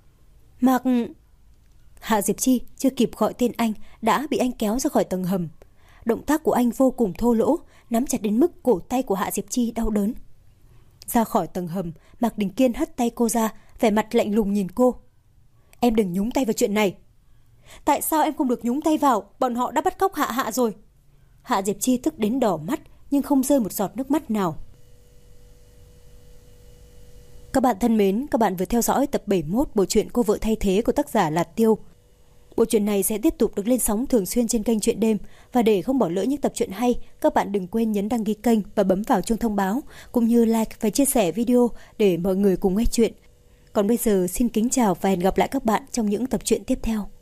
Hạ Diệp Chi chưa kịp gọi tên anh đã bị anh kéo ra khỏi tầng hầm. Động tác của anh vô cùng thô lỗ, nắm chặt đến mức cổ tay của Hạ Diệp Chi đau đớn. Ra khỏi tầng hầm, Mạc Đình Kiên hất tay cô ra, vẻ mặt lạnh lùng nhìn cô. Em đừng nhúng tay vào chuyện này. Tại sao em không được nhúng tay vào? Bọn họ đã bắt cóc Hạ rồi. Hạ Diệp Chi tức đến đỏ mắt, nhưng không rơi một giọt nước mắt nào. Các bạn thân mến, các bạn vừa theo dõi tập 71 bộ truyện Cô vợ thay thế của tác giả Lạt Tiêu. Bộ truyện này sẽ tiếp tục được lên sóng thường xuyên trên kênh Truyện Đêm, và để không bỏ lỡ những tập truyện hay, các bạn đừng quên nhấn đăng ký kênh và bấm vào chuông thông báo, cũng như like và chia sẻ video để mọi người cùng nghe truyện. Còn bây giờ xin kính chào và hẹn gặp lại các bạn trong những tập truyện tiếp theo.